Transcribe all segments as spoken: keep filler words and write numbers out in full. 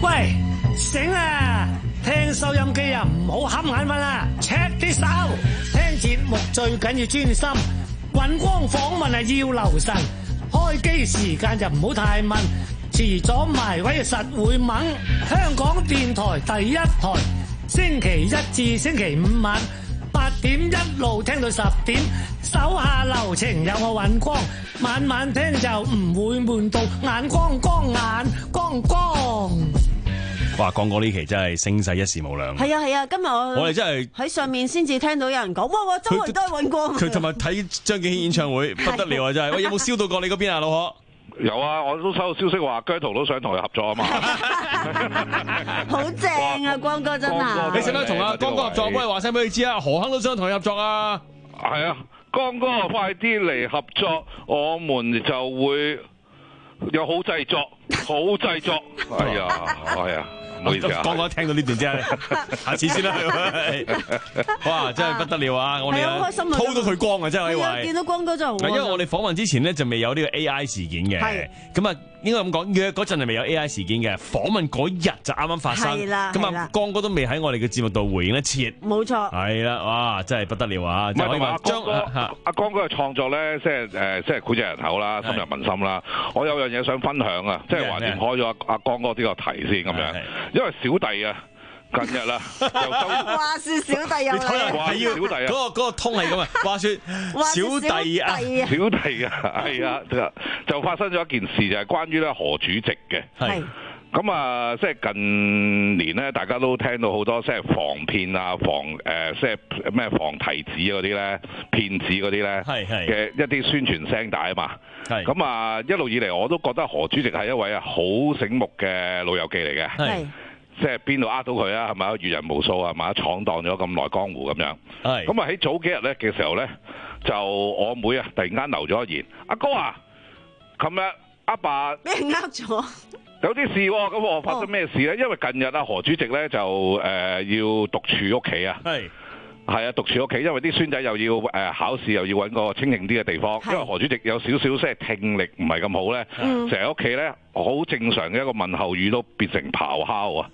喂，醒啊！聽收音機啊，唔好瞌眼瞓啊 ！check this out， 聽節目最緊要專心，尹光訪問係要留神，開機時間就唔好太問，遲咗埋位實會懵。香港電台第一台，星期一至星期五晚八點一路聽到十點，手下留情有我尹光，晚晚聽就唔會悶到眼光光眼光光。 哇，光哥呢期真係聲勢一時無兩。 係啊係啊，今日我我哋真係喺上面先至聽到有人講，哇哇，周圍都係尹光。 佢同埋睇張敬軒演唱會不得了啊！真係，喂，有冇燒到過你嗰邊啊，老何？ 有啊，我都收到消息話姜濤都想同佢合作啊嘛。 好正啊，光哥真係。 你使唔使同阿光哥合作？幫你話聲俾佢知啊，何鏗都想同佢合作啊。 係啊，光哥快啲嚟合作，我們就會有好製作，好製作。係啊，係啊。唔好意思啊！ 剛剛聽到呢段啫，下次先啦。哇，真係不得了啊！我哋好開心啊， 偷到佢光啊，真係可以話。 見到光哥真係好。 因為我哋訪問之前咧就未有呢個 A I 事件嘅，咁啊應該咁講，約嗰陣係未有 A I 事件嘅，訪問嗰日就啱啱發生。係啦，咁啊，光哥都未喺我哋嘅節目度回應一切。冇錯。係啦，哇，真係不得了啊！ 唔係同埋阿光哥，阿光哥嘅創作咧，即係誒，即係膾炙人口啦，深入民心啦。我有樣嘢想分享啊，即係橫掂開咗阿阿光哥呢個題先咁樣。因為小弟啊，近日啦，又收話説小弟又嚟， 話要小弟啊， 嗰個嗰個通係咁啊，話説小弟啊， 小弟啊，係啊，就發生咗一件事，就係關於咧何主席嘅。係。咁啊，即係近年咧，大家都聽到好多即係防騙啊、防誒即係咩防提子嗰啲咧、騙子嗰啲咧嘅一啲宣傳聲帶啊嘛。係。咁啊，一路以嚟我都覺得何主席係一位啊好醒目嘅老友記嚟嘅。係。即係邊度呃到佢啊？係咪啊？閱人無數係咪啊？闖蕩咗咁耐江湖咁樣。係。咁啊喺早幾日咧嘅時候咧，就我妹啊突然間留咗一言：阿哥啊，琴日阿爸俾人呃咗。有啲事喎，咁我發生咩事咧？因為近日啊，何主席咧就誒、呃、要獨處屋企啊，係係啊，獨處屋企，因為啲孫仔又要誒、呃、考試，又要揾個清靜啲嘅地方。因為何主席有少少即係聽力唔係咁好咧，成日屋企咧好正常嘅一個問候語都變成咆哮啊，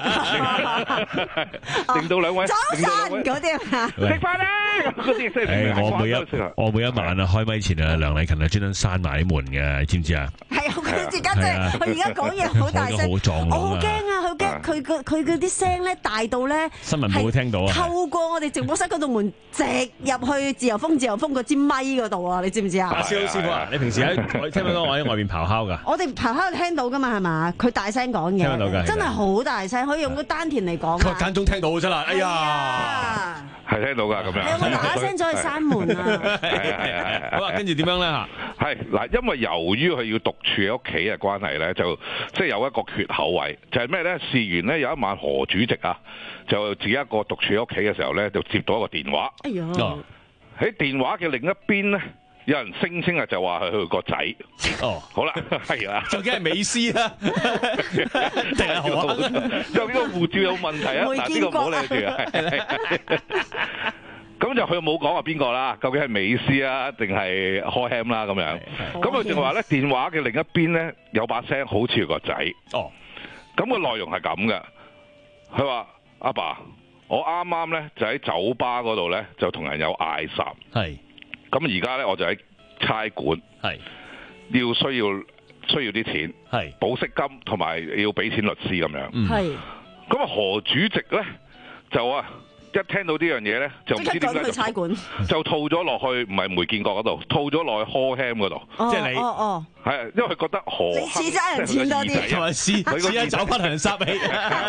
令到兩位早晨嗰啲啊，食飯啦嗰啲即係我每一我每一晚啊開咪前啊，梁麗勤啊專登閂埋啲門嘅，知唔知啊？係啊，佢自家姐，佢而家講嘢好大聲，我好驚啊！佢驚佢個佢嗰啲聲咧大到咧，新聞冇會聽到啊！透過我哋直播室嗰道門直入去自由風自由風嗰支咪嗰度啊！你知唔知啊？阿蕭師傅啊，你平時喺聽唔聽到我喺外邊咆哮㗎？我哋咆哮聽到㗎嘛係嘛？佢大聲講嘢，聽到㗎，真係好大聲，可以用個丹田嚟講。佢間中聽到㗎啦，哎呀！係聽到㗎咁樣。你有冇打聲咗去閂門啊？係啊係啊係啊！好啦，跟住點樣咧嚇？係嗱，因為由於佢要獨處喺屋企嘅關係咧，就即係有一個缺口位，就係咩咧？事緣咧有一晚何主席啊，就自己一個獨處喺屋企嘅時候咧，就接到一個電話。哎呀！喺電話嘅另一邊咧，有人聲稱啊，就話係佢個仔。哦，好啦，係啦，究竟係美斯啦，定係何鏗？就呢個護照有問題啊！嗱，呢個唔好理住啊。咁就佢冇講話邊個啦，究竟係美斯啊，定係開 ham 啦咁樣。咁佢就話咧，電話嘅另一邊咧有把聲好似個仔。哦，咁個內容係咁嘅，佢話阿爸，我啱啱咧就喺酒吧嗰度咧就同人有嗌霎。係。咁而家咧我就喺差館。係。要需要需要啲錢。係。保釋金同埋要俾錢律師咁樣。係。咁啊何主席咧就啊。一聽到呢樣嘢咧，就唔知點解就套咗落去，唔係梅建國嗰度，套咗落去 Hall Ham 嗰度。即係你，哦哦，係，因為佢覺得何你似爭人錢多啲，同埋試試下走不良殺氣，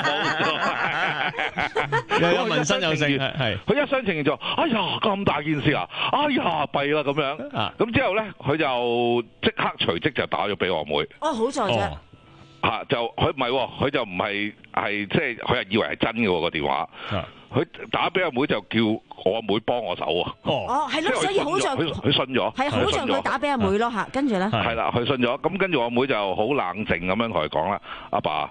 又有紋身有剩，係。佢一廂情願就，哎呀咁大件事啊，哎呀弊啦咁樣。咁之後咧，佢就即刻隨即就打咗俾我妹。哦，好在啫。嚇，就佢唔係，佢就唔係係即係佢係以為係真嘅喎個電話。佢打俾阿妹就叫我阿妹幫我手啊！哦，係咯，所以好像佢佢信咗，係好像佢打俾阿妹咯嚇，跟住咧係啦，佢信咗，咁跟住我阿妹就好冷靜咁樣同佢講啦，阿爸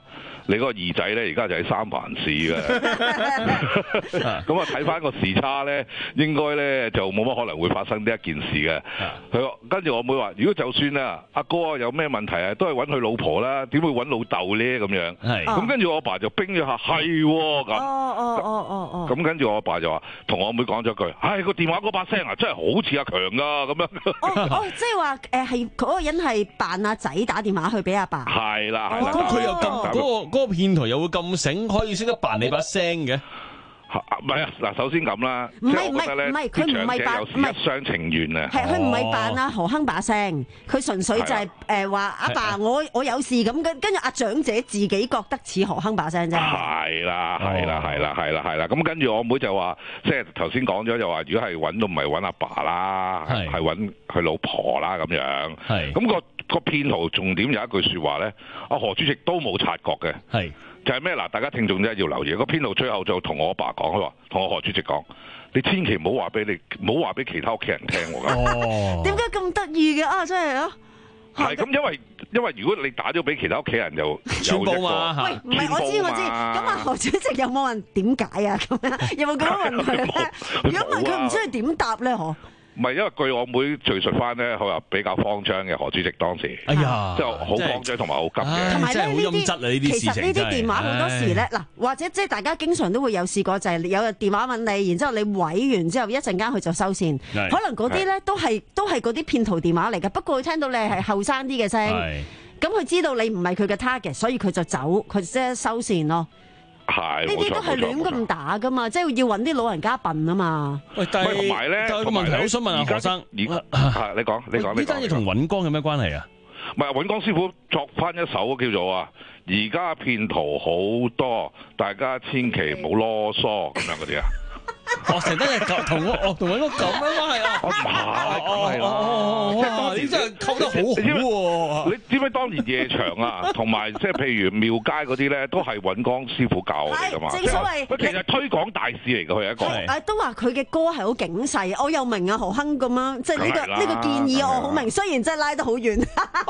你嗰個二仔咧而家就喺三藩市嘅，咁啊睇翻個時差咧，應該咧就冇乜可能會發生呢一件事嘅。佢跟住我妹話：如果就算啊，阿哥啊有咩問題啊，都係揾佢老婆啦，點會揾老豆咧？咁樣。係。咁跟住我阿爸就冰咗下，係喎咁。 哦哦哦哦哦。 咁跟住我阿爸就話，同我妹講咗句：唉，個電話嗰把聲啊，真係好似阿強㗎咁樣。 哦哦，即係話誒係嗰個人係扮阿仔打電話去俾阿爸。 係啦係啦。 咁佢又咁嗰個嗰個騙徒又會咁醒，可以識得扮你把聲嘅？ 唔係啊！嗱，首先咁啦， 唔係唔係唔係，佢唔係扮，唔係一廂情願啊！ 係佢唔係扮阿何亨把聲，佢純粹就係誒話阿爸，我我有事咁跟跟住阿長者自己覺得似何亨把聲啫。係啦係啦係啦係啦係啦，咁跟住我妹就話，即係頭先講咗就話，如果係揾都唔係揾阿爸啦，係揾佢老婆啦咁樣。係咁個個騙徒重點有一句説話咧，阿何主席都冇察覺嘅。係。就係咩嗱？大家聽眾真係要留意。個編導最後就同我阿爸講，佢話同我何主席講：你千祈唔好話俾你，唔好話俾其他屋企人聽喎。 哦，點解咁得意嘅啊？真係啊！ 係咁，因為因為如果你打咗俾其他屋企人，就傳播嘛。 喂，唔係我知我知。咁啊，何主席有冇問點解啊？咁樣有冇咁樣問佢咧？如果問佢唔知佢點答咧？嗬？ 唔係，因為據我妹敘述翻咧，佢話比較慌張嘅何主席當時， 哎呀， 即係好慌張同埋好急嘅。 同埋咧呢啲， 其實呢啲電話好多時咧，嗱或者即係大家經常都會有試過，就係有個電話問你，然之後你毀完之後一陣間佢就收線，可能嗰啲咧都係都係嗰啲騙徒電話嚟嘅。不過佢聽到你係後生啲嘅聲，咁佢知道你唔係佢嘅 target，所以佢就走，佢即係收線咯。 係， 呢啲都係亂咁打噶嘛，即係要揾啲老人家笨啊嘛。 喂，但係同埋咧，但係個問題，好想問下何生， 而係你講，你講， 呢單嘢同尹光有咩關係啊？ 唔係尹光師傅作翻一首叫做啊，而家騙徒好多，大家千祈唔好囉嗦咁樣嗰啲啊。 我成日同我我同尹光咁樣關係啊？ 唔係，咁係啦。即係當年真係溝得好好。 你知唔知當年夜場啊，同埋即係譬如廟街嗰啲咧，都係尹光師傅教我哋噶嘛。 正所謂， 佢其實推廣大使嚟嘅，佢係一個。 誒都話佢嘅歌係好警世，我又明啊何亨咁樣，即係呢個呢個建議我好明，雖然真係拉得好遠。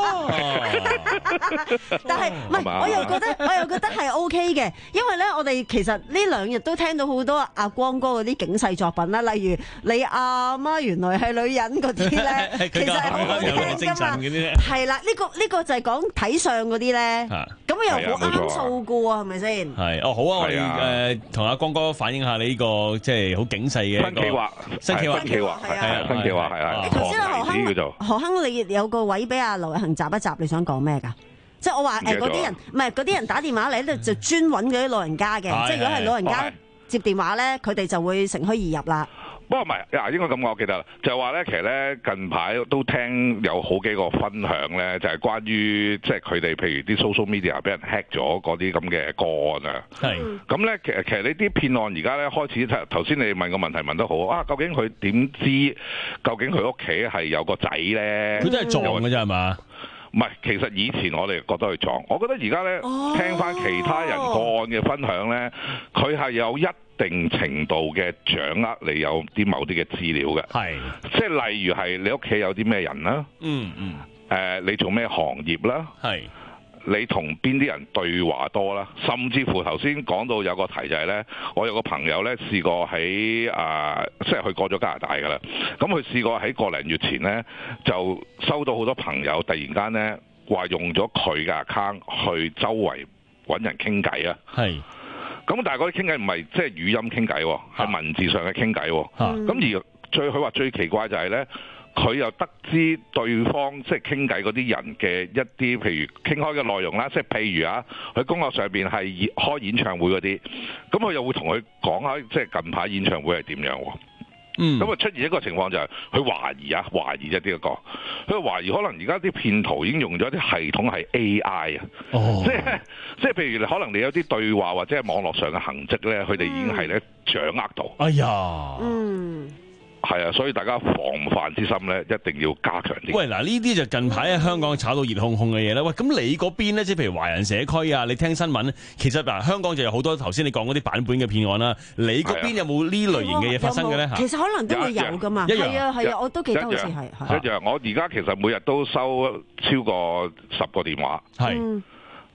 但係唔係，我又覺得我又覺得係 O K 嘅，因為咧我哋其實呢兩日都聽到好多阿光哥嗰啲警世作品啦，例如你阿媽原來係女人嗰啲咧，其實係好好聽㗎嘛。係啦，呢個呢個就係講睇相嗰啲咧，咁又好啱數㗎喎，係咪先？ 係哦，好啊，我哋誒同阿光哥反映下你呢個即係好警世嘅新企劃， 新企劃， 新企劃係啊，新企劃係啊。 頭先何亨何亨，你有個位俾阿劉偉恒集一集，你想講咩㗎？即係我話誒嗰啲人，唔係嗰啲人打電話嚟咧，就專揾嗰啲老人家嘅，即係如果係老人家接電話咧，佢哋就會乘虛而入啦。不過唔係，啊應該咁講，我記得啦，就係話咧，其實咧近排都聽有好幾個分享咧，就係關於即係佢哋譬如啲 social media 俾人 hack 咗嗰啲咁嘅個案啊。係。咁咧，其實其實呢啲騙案而家咧開始，頭先你問個問題問得好啊，究竟佢點知究竟佢屋企係有個仔咧？佢都係撞嘅啫係嘛？唔係，其實以前我哋覺得佢撞，我覺得而家咧聽翻其他人個案嘅分享咧，佢係有一定程度嘅掌握你有啲某啲嘅資料嘅，係，即係例如係你屋企有啲咩人啦，嗯嗯，誒、呃、你做咩行業啦，係，你同邊啲人對話多啦，甚至乎頭先講到有個題就係咧，我有個朋友咧試過喺啊、呃，即係佢過咗加拿大㗎啦，咁佢試過喺個零月前咧就收到好多朋友突然間咧話用咗佢嘅 account 去周圍揾人傾偈啊，係。咁但係嗰啲傾偈唔係即係語音傾偈，係文字上嘅傾偈。咁、嗯、而最佢話最奇怪就係咧，佢又得知對方即係傾偈嗰啲人嘅一啲，譬如傾開嘅內容啦，即係譬如啊，佢工作上邊係開演唱會嗰啲，咁佢又會同佢講下，即係近排演唱會係點樣。嗯，咁啊出現一個情況就係佢懷疑啊，懷疑一啲一個，佢懷疑可能而家啲騙徒已經用咗啲系統係 A I 啊、哦，即係即係譬如可能你有啲對話或者係網絡上嘅痕跡咧，佢哋已經係咧掌握到。哎呀，嗯。係啊，所以大家防範之心咧，一定要加強啲。喂，嗱呢啲就近排喺香港炒到熱烘烘嘅嘢啦。喂，咁你嗰邊咧，即係譬如華人社區啊，你聽新聞，其實嗱香港就有好多頭先你講嗰啲版本嘅騙案啦。你嗰邊有冇呢類型嘅嘢發生嘅咧？其實可能都會有噶嘛。係啊係啊，我都記得好似係。一樣，我而家其實每日都收超過十個電話。係。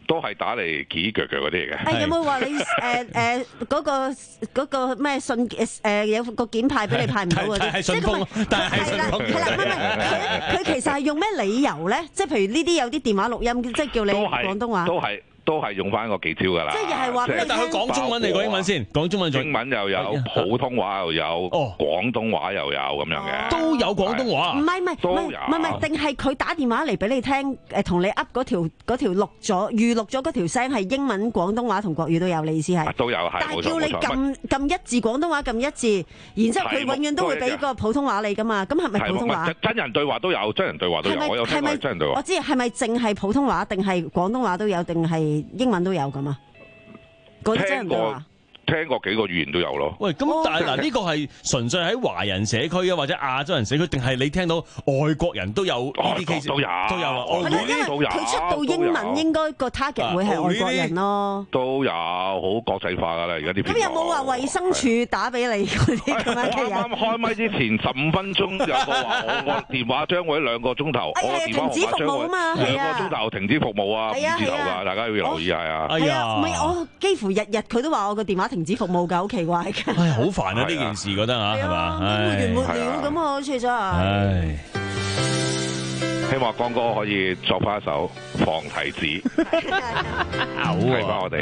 都係打嚟幾腳腳嗰啲嚟嘅。 誒有冇話你誒誒嗰個嗰個咩信誒有個件派俾你派唔到嗰啲？ 係順豐，但係係啦係啦，唔係唔係，佢佢其實係用咩理由咧？即係譬如呢啲有啲電話錄音，即係叫你廣東話。 都係。都係用翻嗰幾招㗎啦， 即係又係話俾你聽。 但係佢講中文定講英文先？講中文仲英文又有，普通話又有，哦，廣東話又有咁樣嘅。 都有廣東話。 唔係唔係唔係唔係唔係，定係佢打電話嚟俾你聽？誒，同你噏嗰條嗰條錄咗預錄咗嗰條聲係英文、廣東話同國語都有，你意思係？ 都有係。 但係叫你撳撳一字廣東話撳一字，然之後佢永遠都會俾個普通話你㗎嘛？咁係咪普通話？ 真人對話都有，真人對話都有。我有聽過真人對話。 我知係咪淨係普通話定係廣東話都有，定係英文都有？咁啊，嗰啲真人對話。 聽過幾個語言都有咯。 喂，咁但係嗱，呢個係純粹喺華人社區啊，或者亞洲人社區，定係你聽到外國人都有呢啲 case？ 都有， 都有啊。 係咯，因為佢出到英文，應該個 target 會係外國人咯。 都有，好國際化㗎啦，而家啲片。 咁有冇話衛生署打俾你嗰啲咁樣嘅人？ 啱啱開麥之前十五分鐘有個話，我個電話將會兩個鐘頭，我個電話停止服務啊嘛， 兩個鐘頭停止服務啊，唔知道㗎，大家要留意下啊。 係啊，唔係我幾乎日日佢都話我個電話停止服務㗎，好奇怪㗎。 唉，好煩啊！呢件事覺得嚇係嘛？ 沒完沒了咁啊，好似真係。唉， 希望光哥可以作翻一首《放題子》，好睇翻我哋。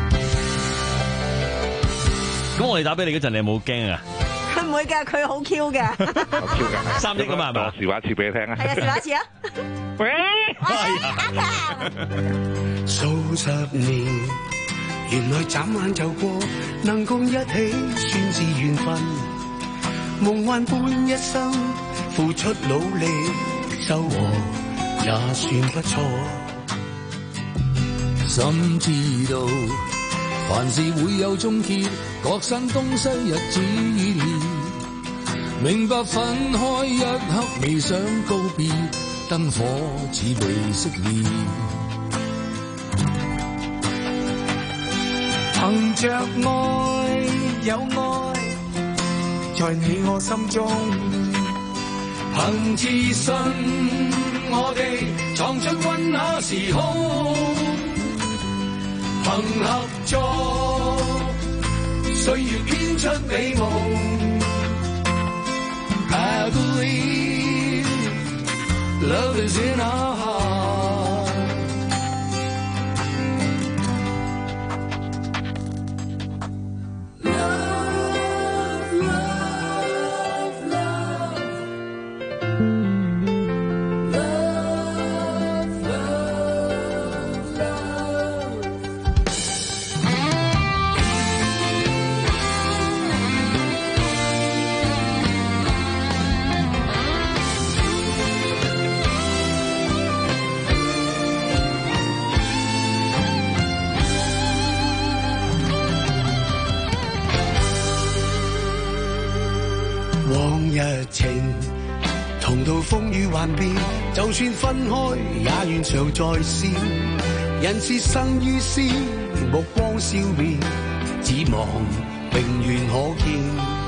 咁我哋打俾你嗰陣，你有冇驚啊？ 佢唔會㗎，佢好 Q 嘅。 好 Q 㗎， 三億㗎嘛係嘛？ 試話一次俾你聽啊！ 係啊，試話一次啊！ 喂， 數十年，原來眨眼就過，能共一起算是緣分。夢幻般一生，付出努力，收穫也算不錯。 心知道凡事會有終結，各散東西日子已年，明白分開一刻未想告別，燈火似未熄滅。 憑着愛有愛，在你我心中， 憑自信我哋創出溫雅時空，憑合作歲月編出美夢。I believe love is in our heart。 同到風雨幻變，就算分開也願常在線。人是生於斯，目光笑面，指望永遠可見。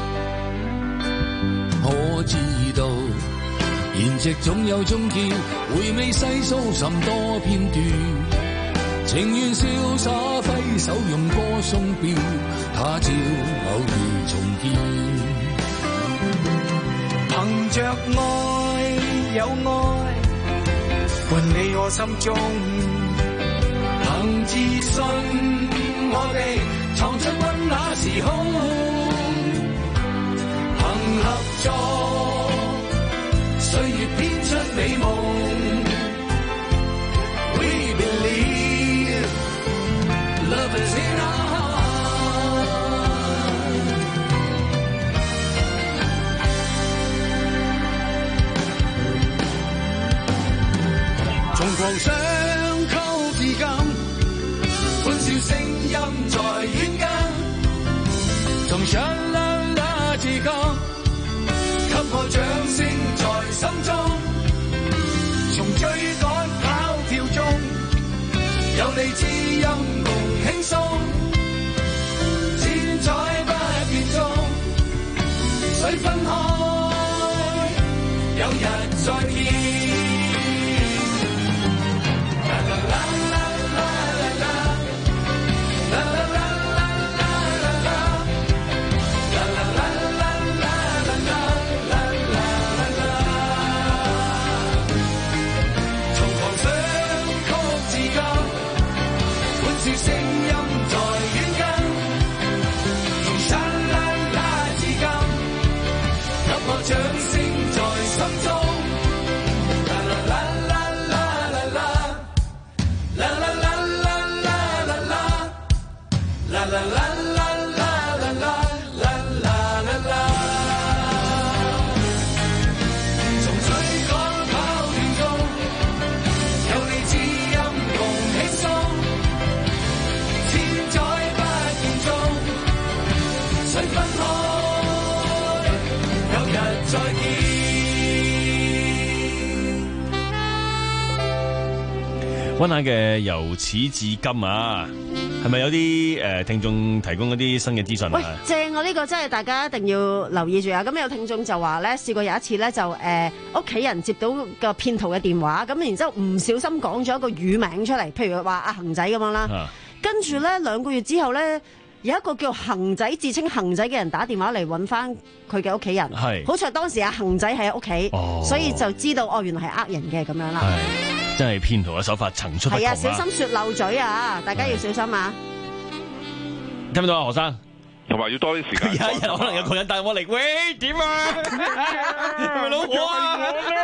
我知道筵席總有終結，回味細數甚多片段，情願瀟灑揮手用歌送別，他朝偶遇重見。 憑着愛有愛，伴你我心中， 憑自信我哋創出溫雅時空，憑合作歲月編出美夢。We believe love is in our heart。 從狂想溝至今， 歡笑聲音在遠間， 從上啦啦至今， 給我掌聲在心中， 從追趕跑跳中， 有你知音共輕鬆，千載不變中，雖分開，有日再見。 再見。 溫下嘅由始至今啊，係咪有啲誒、呃、聽眾提供一啲新嘅資訊啊？ 喂，正啊！呢、這個真係大家一定要留意住啊！咁有聽眾就話咧，試過有一次咧就誒屋企人接到個騙徒嘅電話，咁然之後唔小心講咗一個乳名出嚟，譬如話阿恒仔咁樣啦，啊、跟住咧兩個月之後咧，有一個叫恒仔自稱恒仔嘅人打電話嚟揾翻佢嘅屋企人，係好彩當時阿恒仔喺屋企，哦、所以就知道哦原來係呃人嘅咁樣啦。 真係騙徒嘅手法層出不窮啊！係啊， 小心說漏嘴啊！大家要小心啊！ 聽唔到啊，何生？ 同埋要多啲時間。 有一日可能有個人帶我嚟，喂，點啊？係咪老婆啊？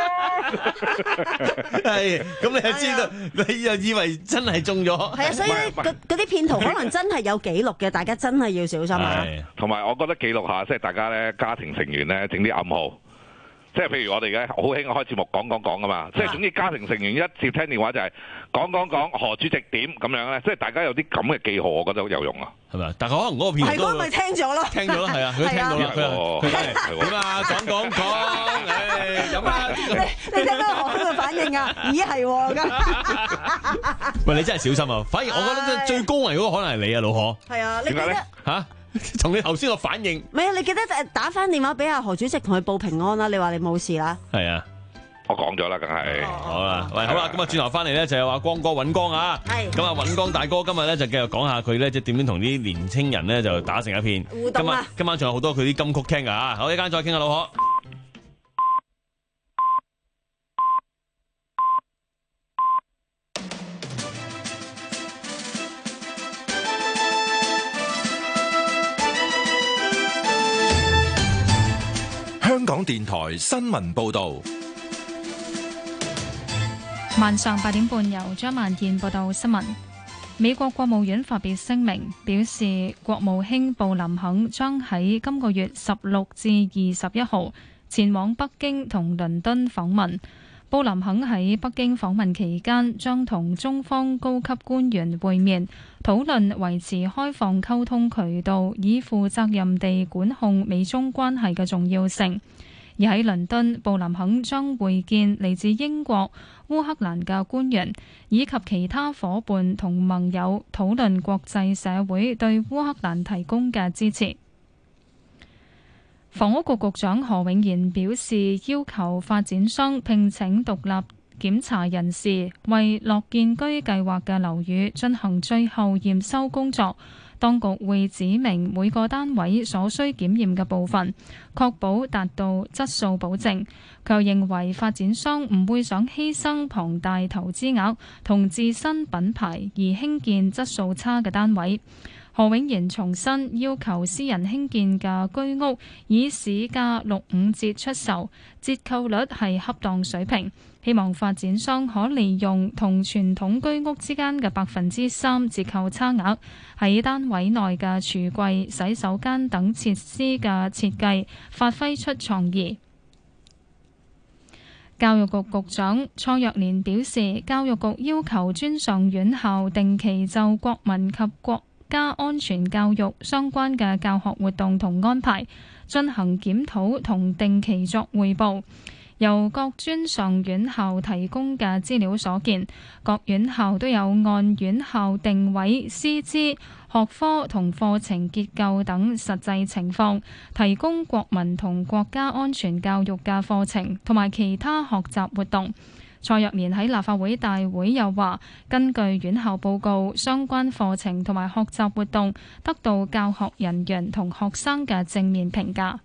係，咁你就知道，你又以為真係中咗。係啊，所以咧，嗰嗰啲騙徒可能真係有記錄嘅，大家真係要小心啊！ 同埋，我覺得記錄下，即係大家咧，家庭成員咧，整啲暗號。即係譬如我哋嘅好興開節目講講講噶嘛，即係總之家庭成員一接聽電話就係講講講何主席點咁樣咧，即係大家有啲咁嘅記號，我覺得好有用啊，係咪？ 但係可能嗰個片都係嗰咪聽咗咯， 聽咗咯，係啊，佢聽到啦，佢佢點啊？講講講，誒有乜？ 你你聽到何生嘅反應啊？咦係喎咁。 喂，你真係小心啊！反而我覺得最高危嗰個可能係你啊，老何。 係啊，你記得嚇？從你頭先個反應， 唔係啊！你記得打翻電話俾阿何主席同佢報平安啦。你話你冇事啦， 係啊， 我講咗啦，梗係好啦。喂，好啦，咁啊，轉頭翻嚟咧就係話光哥尹光啊，係咁啊，尹光大哥今日咧就繼續講下佢咧即係點樣同啲年青人咧就打成一片互動啊！ 今晚仲有好多佢啲金曲聽噶嚇，好，一間再傾下老何。 香港電台新聞報道， 晚上八點半由張萬燕報道新聞。美國國務院發表聲明，表示國務卿布林肯將喺今個月十六至二十一號前往北京同倫敦訪問。布林肯喺北京訪問期間，將同中方高級官員會面，討論維持開放溝通渠道，以負責任地管控美中關係嘅重要性。而喺倫敦，布林肯將會見嚟自英國、烏克蘭嘅官員，以及其他伙伴同盟友，討論國際社會對烏克蘭提供嘅支持。房屋局局長何永賢表示，要求發展商聘請獨立檢查人士，為樂建居計劃嘅樓宇進行最後驗收工作。當局會指明每個單位所需檢驗嘅部分，確保達到質素保證。佢又認為發展商唔會想犧牲龐大投資額同自身品牌而興建質素差嘅單位。何永賢重申，要求私人興建嘅居屋以市價六五折出售，折扣率係恰當水平。希望發展商可利用同傳統居屋之間嘅百分之三折扣差額，喺單位內嘅櫥櫃、洗手間等設施嘅設計發揮出創意。教育局局長蔡若蓮表示，教育局要求專上院校定期就國民及國家安全教育相關嘅教學活動同安排進行檢討同定期作匯報。由各專上院校提供嘅資料所見，各院校都有按院校定位、師資、學科同課程結構等實際情況，提供國民同國家安全教育嘅課程同埋其他學習活動。蔡若蓮喺立法會大會又話，根據院校報告，相關課程同埋學習活動得到教學人員同學生嘅正面評價。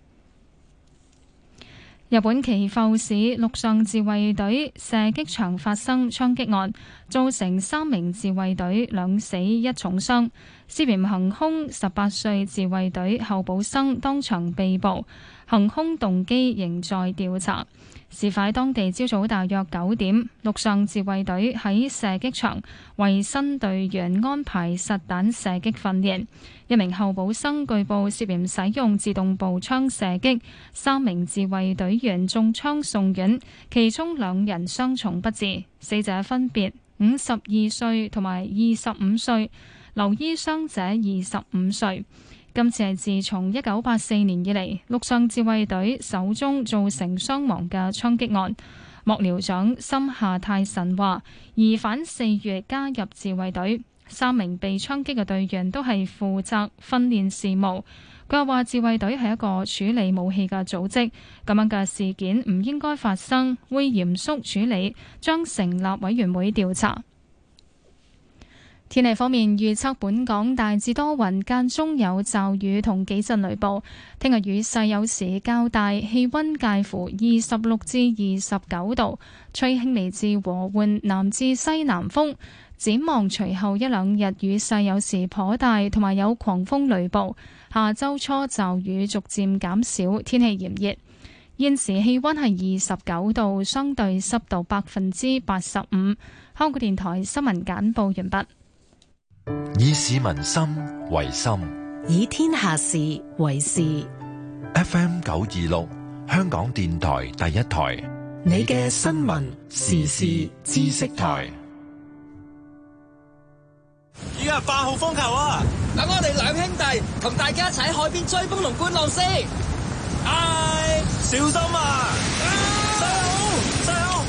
日本岐阜市陸上自衛隊射擊場發生槍擊案，造成三名自衛隊兩死一重傷，涉嫌行兇十八歲自衛隊候補生當場被捕，行兇動機仍在調查。事發當地朝早大約九點，陸上自衛隊喺射擊場為新隊員安排實彈射擊訓練。一名候補生據報涉嫌使用自動步槍射擊，三名自衛隊員中槍送院，其中兩人傷重不治。死者分別五十二歲同埋二十五歲，留醫傷者二十五歲。 今次係自從一九八四年以嚟陸上自衛隊首宗造成傷亡嘅槍擊案。幕僚長森下泰臣話，疑犯四月加入自衛隊，三名被槍擊嘅隊員都係負責訓練事務。佢又話，自衛隊係一個處理武器嘅組織，咁樣嘅事件唔應該發生，會嚴肅處理，將成立委員會調查。天氣方面，預測本港大致多雲，間中有驟雨同幾陣雷暴。聽日雨勢有時較大，氣溫介乎二十六至二十九度，吹輕微至和緩南至西南風。展望隨後一兩日雨勢有時頗大，同埋有狂風雷暴。下周初驟雨逐漸減少，天氣炎熱。現時氣溫係二十九度，相對濕度百分之八十五。香港電台新聞簡報完畢。 以市民心為心， 以天下事為事。 F M 九二六，香港電台第一台， 你嘅新聞時事知識台。 依家八號風球啊！ 等我哋兩兄弟同大家一齊喺海邊追風同觀浪先。 唉，小心啊！細佬，細佬。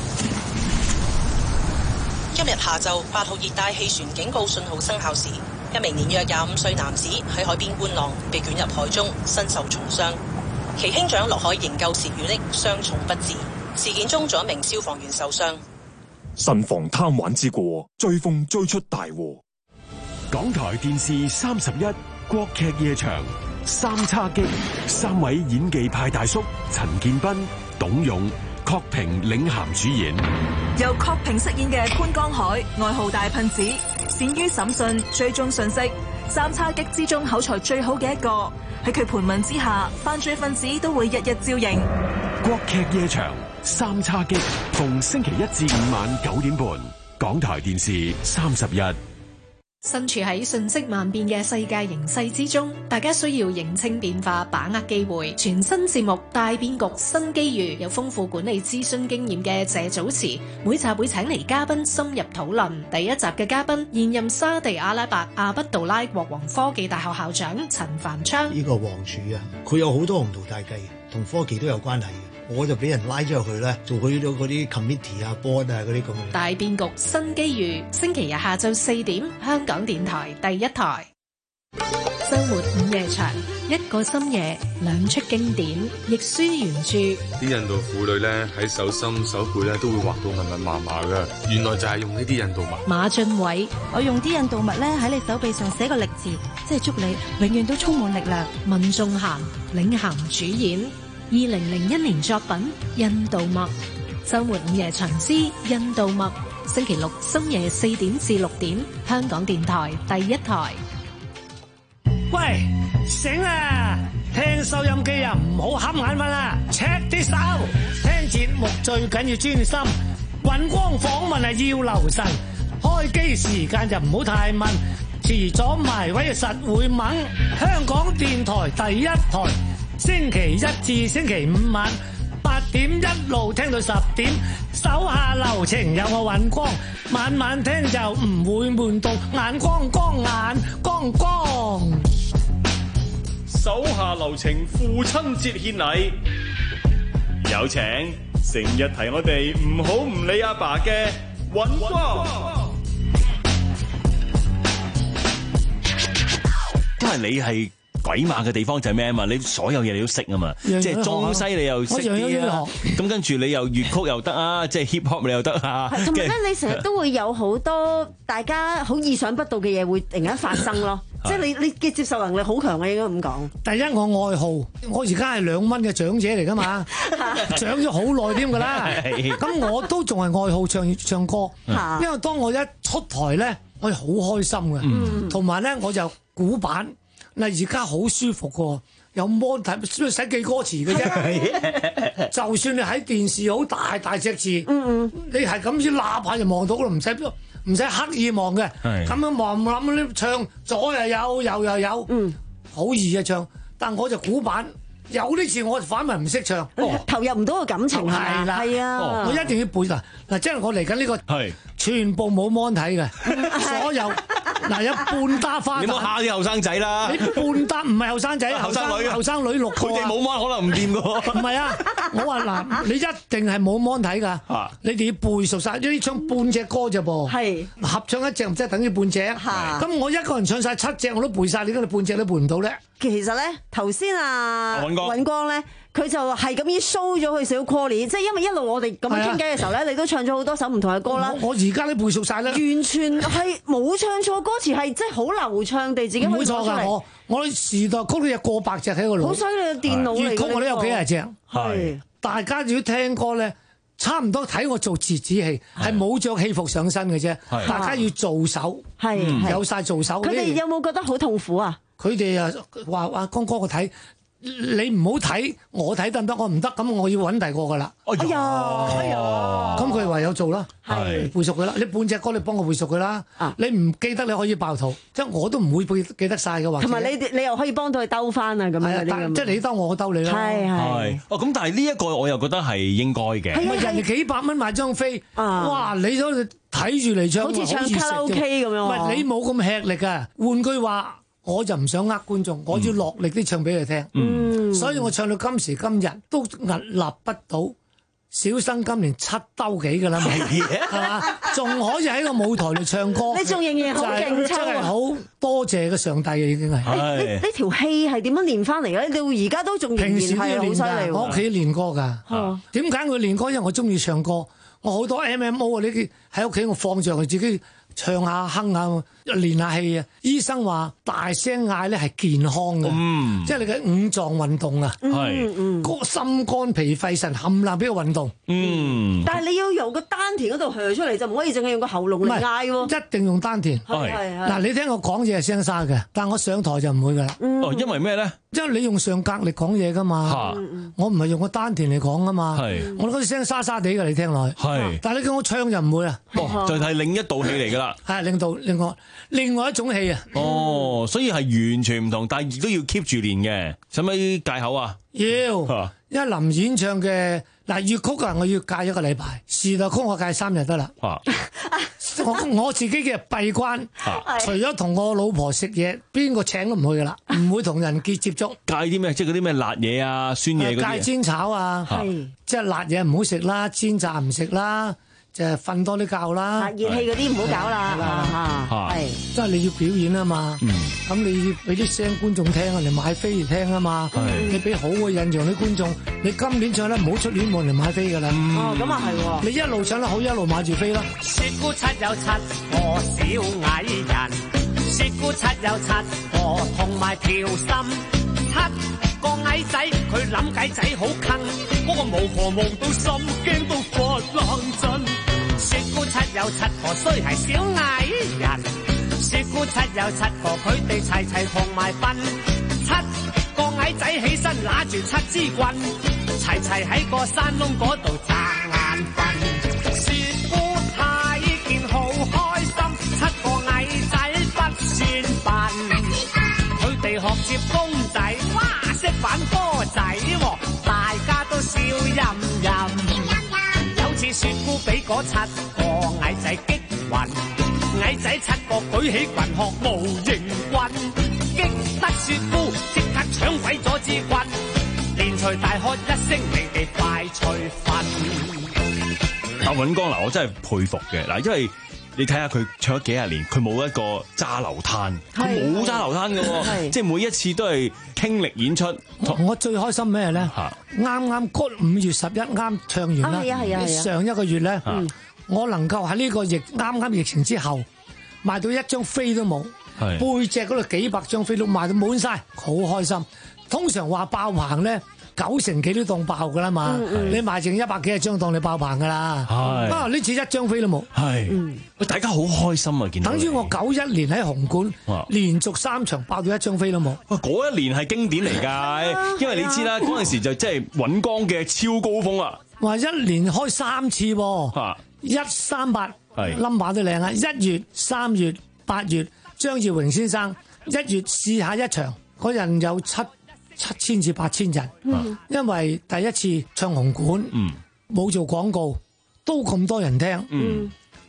今日下晝八號熱帶氣旋警告信號生效時，一名年約廿五歲男子喺海邊觀浪，被捲入海中，身受重傷。其兄長落海營救時遇溺，傷重不治。事件中，仲有一名消防員受傷。 慎防貪玩之過，追風追出大禍。 港台電視三十一國劇夜場三叉戟，三位演技派大叔陳建斌、董勇、郝平領銜主演。 由郝平飾演嘅潘江海，外號大噴子，善於審訊、追蹤信息，三叉戟之中口才最好嘅一個。喺佢盤問之下，犯罪分子都會日日照應。 國劇夜場三叉戟，逢星期一至五晚九點半，港台電視三十一。 身處喺瞬息萬變嘅世界形勢之中，大家需要認清變化，把握機會。全新節目大變局新機遇，有豐富管理諮詢經驗嘅謝祖慈，每集會請嚟嘉賓深入討論。第一集嘅嘉賓，現任沙地阿拉伯阿卜杜拉國王科技大學校長陳繁昌。 呢個王儲啊，佢有好多宏圖大計，同科技都有關係嘅。我就俾人拉咗入去咧，做佢咗嗰啲 committee 啊、board 啊嗰啲咁嘅。 大變局新機遇，星期日下晝四點，香港電台第一台。周末午夜場，一個深夜，兩出經典，亦舒原著。 啲印度婦女咧喺手心手背咧都會畫到密密麻麻噶，原來就係用呢啲印度墨。 馬俊偉， 我用啲印度墨咧喺你手臂上寫個力字，即係祝你永遠都充滿力量。 文仲嫻領銜主演。二零零一年作品《印度墨》，周末午夜長之《印度墨》，星期六深夜四點至六點，香港電台第一台。 喂，醒啦！聽收音機啊，唔好瞌眼瞓啦 ，check 啲手。聽節目最緊要專心，滾光訪問係要留神，開機時間就唔好太問，遲咗埋位實會懵。香港電台第一台。星期一至星期五晚八點一路聽到十點，手下留情有我尹光，晚晚聽就唔會悶到眼光光眼光光。 手下留情父親節獻禮，有請成日提我哋唔好唔理阿爸嘅尹光。 因為你係鬼馬嘅地方就係咩啊嘛？你所有嘢你都識啊嘛，即係中西你又識啲啊。咁跟住你又粵曲又得啊，即係 hip hop 你又得啊。 同埋咧，你成日都會有好多大家好意想不到嘅嘢會突然間發生咯。即係你你嘅接受能力好強嘅，應該咁講。 第一，我愛好，我而家係兩蚊嘅長者嚟噶嘛，長咗好耐添㗎啦。咁我都仲係愛好唱唱歌，因為當我一出台咧，我係好開心嘅，同埋咧我就鼓板。嗱，而家好舒服嘅，有 mon 睇，需要使記歌詞嘅啫。就算你喺電視好大大隻字，嗯嗯，你係咁先揦下就望到咯，唔使唔使刻意望嘅。咁樣望諗你唱左又有，右又有，嗯，好易嘅唱。但我就鼓板，有啲詞我反為唔識唱， 哦、投入唔到個感情係啦，係啊， 哦、我一定要背嗱嗱，即係我嚟緊呢個係全部冇 mon 睇嘅，所有嗱有半打花， 你唔好蝦啲後生仔啦。 你半打唔係後生仔， 後生女， 後生女六個， 佢哋冇 mon 可能唔掂噶。 唔係啊，我話嗱，你一定係冇 mon 睇㗎。你哋要背熟晒，呢唱半隻歌啫噃。係合唱一隻唔即係等於半隻。咁我一個人唱晒七隻我都背晒，你嗰度半隻都背唔到咧。 其實咧，頭先啊，尹光咧，佢就係咁樣 show 咗佢少 call 即係因為一路我哋咁樣傾偈嘅時候咧，你都唱咗好多首唔同嘅歌啦。 我而家都背熟晒啦， 完全係冇唱錯歌詞，係真係好流暢地自己可以講出嚟。唔會錯㗎，我我時代曲都有過百隻喺個腦。好犀利嘅電腦嚟嘅。粵曲我都有幾廿隻。係大家如果聽歌咧，差唔多睇我做折子戲，係冇着戲服上身嘅啫。大家要做手，係有晒做手。 佢哋有冇覺得好痛苦啊？ 佢哋啊話話光哥我睇，你唔好睇，我睇得唔得？我唔得，咁我要揾第個噶啦。 哎呀，哎呀， 咁佢唯有做啦， 係背熟佢啦。你半隻歌你幫我背熟佢啦。你唔記得你可以爆肚，即係我都唔會背記得晒嘅話。 同埋你你又可以幫到佢兜翻啊咁樣。 即係你兜我，我兜你咯。 係係。 哦，咁但係呢一個我又覺得係應該嘅。 係啊，人哋幾百蚊買張飛，哇！你都睇住嚟唱， 好似唱卡拉 OK 咁樣。 唔係你冇咁吃力㗎。換句話。我就唔想呃觀眾，我要落力啲唱俾佢聽，嗯、所以我唱到今時今日都屹立不倒。小生今年七兜幾㗎啦，係嘛？仲可以喺個舞台度唱歌， 你仲仍然好勁抽啊！ 真係好多謝個上帝啊，已經係。 呢呢條戲係點樣練翻嚟嘅咧？到而家都仲仍然係好犀利。 我屋企練歌㗎。點解我練歌？因為我中意唱歌。我好多 M M O 啊！呢啲喺屋企我放著佢自己唱下哼下，練下氣啊！醫生話大聲嗌咧係健康嘅，嗯、即係你嘅五臟運動啊，係、嗯，個、嗯、心肝脾肺腎冚唪唥俾個運動。嗯， 但係你要由個丹田嗰度咳出嚟，就唔可以淨係用個喉嚨嚟嗌喎。 一定用丹田。係係嗱，你聽我講嘢係聲沙嘅，但我上台就唔會㗎啦。 嗯、哦，因為咩咧？ 因為你用上格嚟講嘢㗎嘛，嗯、我唔係用個丹田嚟講㗎嘛。係，我嗰啲聲沙沙地㗎，你聽落去。係，但係你叫我唱就唔會啦。 哦，就係另一道戲嚟㗎啦。 係，另道另外另外一種戲啊。 哦，所以係完全唔同，但係亦都要 keep 住練嘅。使唔使戒口啊？ 要，因為臨演唱嘅嗱粵曲啊，我要戒一個禮拜；時代曲我戒三日得啦。我我自己嘅閉關，除咗同我老婆食嘢，邊個請都唔去噶啦，唔會同人結接觸。 戒啲咩？即係嗰啲咩辣嘢啊、酸嘢嗰啲。 戒煎炒啊，係即係辣嘢唔好食啦，煎炸唔食啦。就係瞓多啲覺啦， 熱氣嗰啲唔好搞啦，係， 即係你要表演啊嘛，咁你要俾啲聲觀眾聽啊，嚟買飛嚟聽啊嘛，你俾好嘅印象啲觀眾，你今年唱得唔好，出年冇人嚟買飛㗎啦。 哦，咁啊係喎， 你一路唱得好，一路買住飛啦。 雪姑七有七個小矮人，雪姑七有七個同埋條心，七個矮仔佢諗計仔好坑，嗰個巫婆望到心驚到發冷震。雪姑七有七個雖係小矮人，雪姑七有七個佢哋齊齊同埋笨，七個矮仔起身拿住七支棍，齊齊喺個山窿嗰度眨眼瞓。雪姑太見好開心，七個矮仔不算笨，佢哋學接公仔，哇識玩波仔，大家都笑吟吟。似雪姑俾嗰七個矮仔激暈，矮仔七個舉起棍學無形棍，激得雪姑即刻搶鬼咗支棍，連隨大喝一聲，你哋快脆瞓。 阿尹光嗱，我真係佩服嘅嗱，因為你睇下佢唱咗幾廿年，佢冇一個揸流灘，佢冇揸流灘嘅喎，即係每一次都係傾力演出。 我最開心咩咧？啱啱嗰五月十一啱唱完啦， 啊啊啊、 上一個月咧，嗯、我能夠喺呢個疫啱啱疫情之後賣到一張飛都冇，背脊嗰度幾百張飛都賣到滿晒，好開心。通常話爆棚咧，九成幾都當爆噶啦嘛，嗯嗯、你賣剩一百幾十張當你爆棚噶啦，啊呢次一張飛都冇， 係，嗯、大家好開心啊！見到等於我九一年喺紅館連續三場爆到一張飛都冇， 哇！嗰一年係經典嚟㗎，因為你知啦，嗰陣時就即係尹光嘅超高峰啦。 話一年開三次喎，一三八 number 都靚啊！一月、三月、八月，張耀榮先生一月試下一場，嗰人有七。七千至八千人，嗯、因為第一次唱紅館，冇、嗯、做廣告，都咁多人聽。嗯、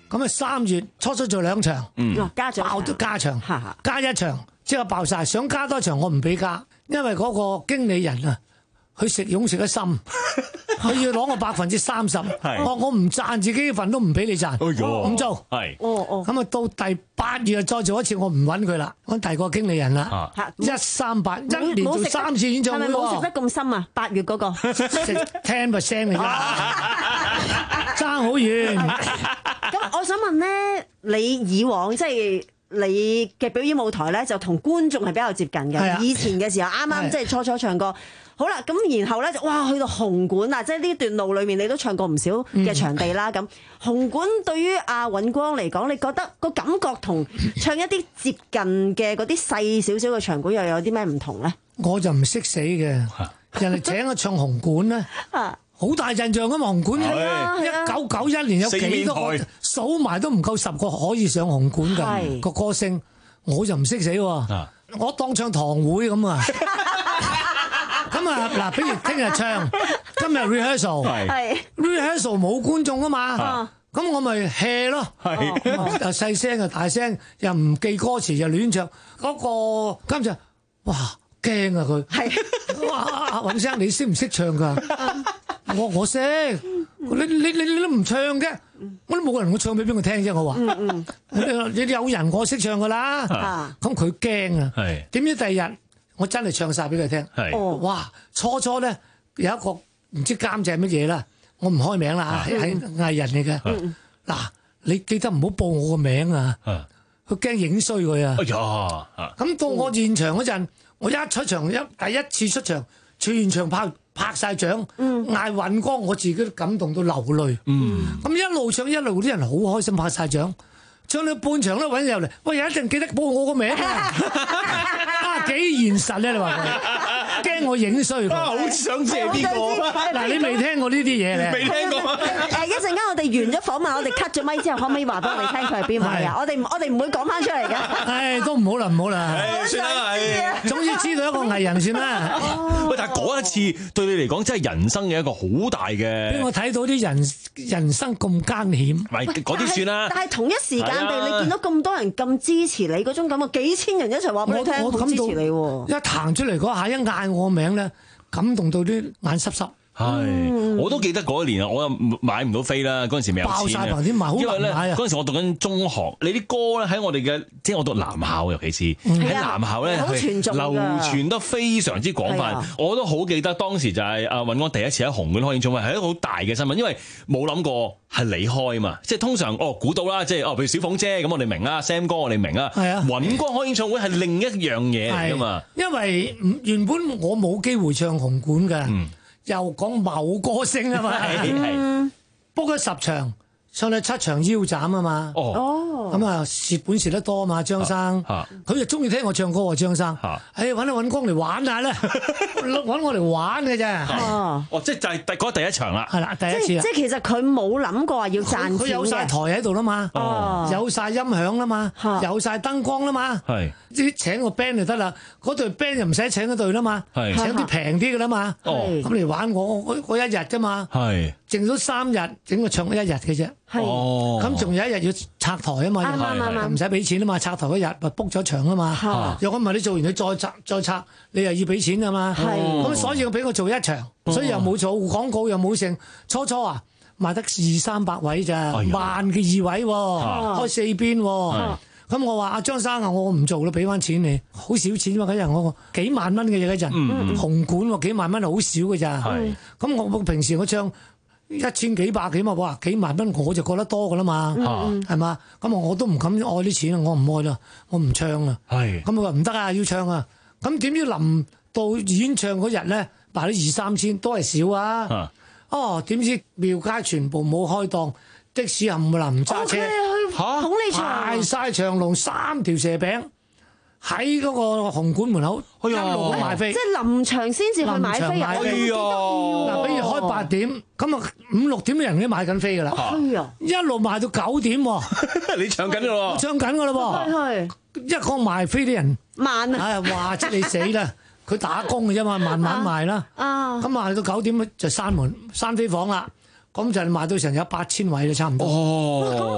咁啊三月初初做兩場， 嗯，加咗爆都加場，加一場即刻爆晒，想加多場我唔俾加，因為嗰個經理人啊，佢食佣食得深，佢要攞我百分之三十，我我唔賺自己份都唔俾你賺，唔做， 係， 哦哦， 咁啊到第八月再做一次，我唔揾佢啦，揾第二個經理人啦，一三八一年做三次演唱會， 係咪冇食得咁深啊？八月嗰個食 ten percent 嚟㗎，爭好遠。 咁我想問咧，你以往即係你嘅表演舞台咧，就同觀眾係比較接近嘅。以前嘅時候，啱啱即係初初唱歌。好啦，咁然後咧就哇去到紅館啊！即係呢段路裏面，你都唱過唔少嘅場地啦。咁、嗯、紅館對於阿尹光嚟講，你覺得個感覺同唱一啲接近嘅嗰啲細少少嘅場館又有啲咩唔同咧？ 我就唔識死嘅，人哋請我唱紅館咧，好大陣仗噶嘛！紅館一九九一年有幾多個數埋都唔夠十個可以上紅館㗎個歌星，我就唔識死喎、啊！我當唱堂會咁啊！咁啊嗱，比如聽日唱，今日 rehearsal，rehearsal 冇觀眾啊嘛，咁我咪 hea 咯，又細聲又大聲，又唔記歌詞又亂唱，嗰個今就哇驚啊佢，哇尹生你識唔識唱㗎？我我識，你你你你都唔唱嘅，我都冇人我唱俾邊個聽啫，我話，你有人我識唱㗎啦，咁佢驚啊，點知第二日？我真係唱晒俾佢聽，哇！初初咧有一個唔知監製乜嘢啦，我唔開名啦嚇，係藝人嚟嘅。嗱，你記得唔好報我個名啊，佢驚影衰佢啊。哎呀！咁到我現場嗰陣，我一出場一第一次出場，全場拍拍曬掌，嗌尹光，我自己都感動到流淚。咁一路唱一路啲人好開心，拍晒掌。唱到半場都揾入嚟，喂！有一陣記得報我個名啊！啊，幾現實咧？你話佢驚我影衰佢， 好想知係邊個？ 嗱，你未聽過呢啲嘢咧？ 未聽過。 誒，一陣間我哋完咗訪問，我哋 cut 咗咪之後，可唔可以話俾我哋聽佢係邊位啊？我哋我哋唔會講翻出嚟㗎。 唉，都唔好啦，唔好啦。 算啦，係。 總之知道一個藝人算啦。 喂，但係嗰一次對你嚟講，真係人生嘅一個好大嘅。 俾我睇到啲人人生咁艱險， 唔係嗰啲算啦。 但係同一時間地，你見到咁多人咁支持你嗰種感覺，幾千人一齊話俾你聽，好支持你喎。一彈出嚟嗰下，一嗌我名咧，感動到啲眼濕濕。 係，我都記得嗰一年啊，我又買唔到飛啦，嗰陣時未有錢。爆晒棚啲買，好難買啊！嗰陣時我讀緊中學，你啲歌咧喺我哋嘅，即係我讀男校，尤其是喺男校咧，流傳得非常之廣泛。我都好記得當時就係阿尹光第一次喺紅館開演唱會，係一個好大嘅新聞，因為冇諗過係你開啊嘛。即係通常哦估到啦，即係哦譬如小鳳姐咁，我哋明啦 ，Sam 哥我哋明啦。係啊，尹光開演唱會係另一樣嘢嚟噶嘛。 因為原本我冇機會唱紅館嘅。嗯又講某歌星啊嘛，係 book 咗十場，唱到七場腰斬啊嘛，哦，咁啊蝕本蝕得多啊嘛，張生，佢就中意聽我唱歌喎，張生，誒揾阿尹光嚟玩下啦，揾我嚟玩嘅啫， 哦，即係就係第嗰第一場啦， 係啦，第一次， 即係其實佢冇諗過話要賺錢嘅， 佢有晒台喺度啦嘛，有晒音響啦嘛，有晒燈光啦嘛，係，即請個 band 就得啦，嗰隊 band 又唔使請一隊啦嘛，請啲平啲嘅啦嘛，咁嚟玩我嗰一日啫嘛，係，剩咗三日，整個唱一日嘅啫。係，咁仲有一日要拆台啊嘛，唔使俾錢啊嘛，拆台嗰日咪 book 咗場啊嘛，若果唔係你做完你再拆再拆，你又要俾錢啊嘛，咁所以要俾我做一場，所以又冇做廣告又冇剩，初初啊賣得二三百位咋，萬嘅二位，開四邊，咁我話阿張生啊，我唔做啦，俾翻錢你，好少錢嘛，嗰日我幾萬蚊嘅嘢嗰陣，紅館喎幾萬蚊係好少嘅咋，咁我平時我唱。一千幾百幾嘛，哇幾萬蚊我就覺得多噶啦嘛，係嘛？咁我都唔敢愛啲錢，我唔愛啦，我唔唱啦。係咁我話唔得啊，要唱啊！咁點知臨到演唱嗰日咧，賣咗二三千都係少啊！哦，點知廟街全部冇開檔，的士冚唪唥唔揸車，嚇排曬長龍三條蛇餅。喺嗰個紅館門口，一路咁買飛， 即係臨場先至去買飛啊！ 嗱，比如開八點，咁啊五六點嘅人已經買緊飛噶啦，一路賣到九點， 你唱緊咯， 唱緊噶啦噃，一講賣飛啲人慢啊！ 唉，話知你死啦！佢打工嘅啫嘛，慢慢賣啦。啊，咁賣到九點就閂門閂飛房啦，咁就賣到成有八千位啦，差唔多。 哦， 誒。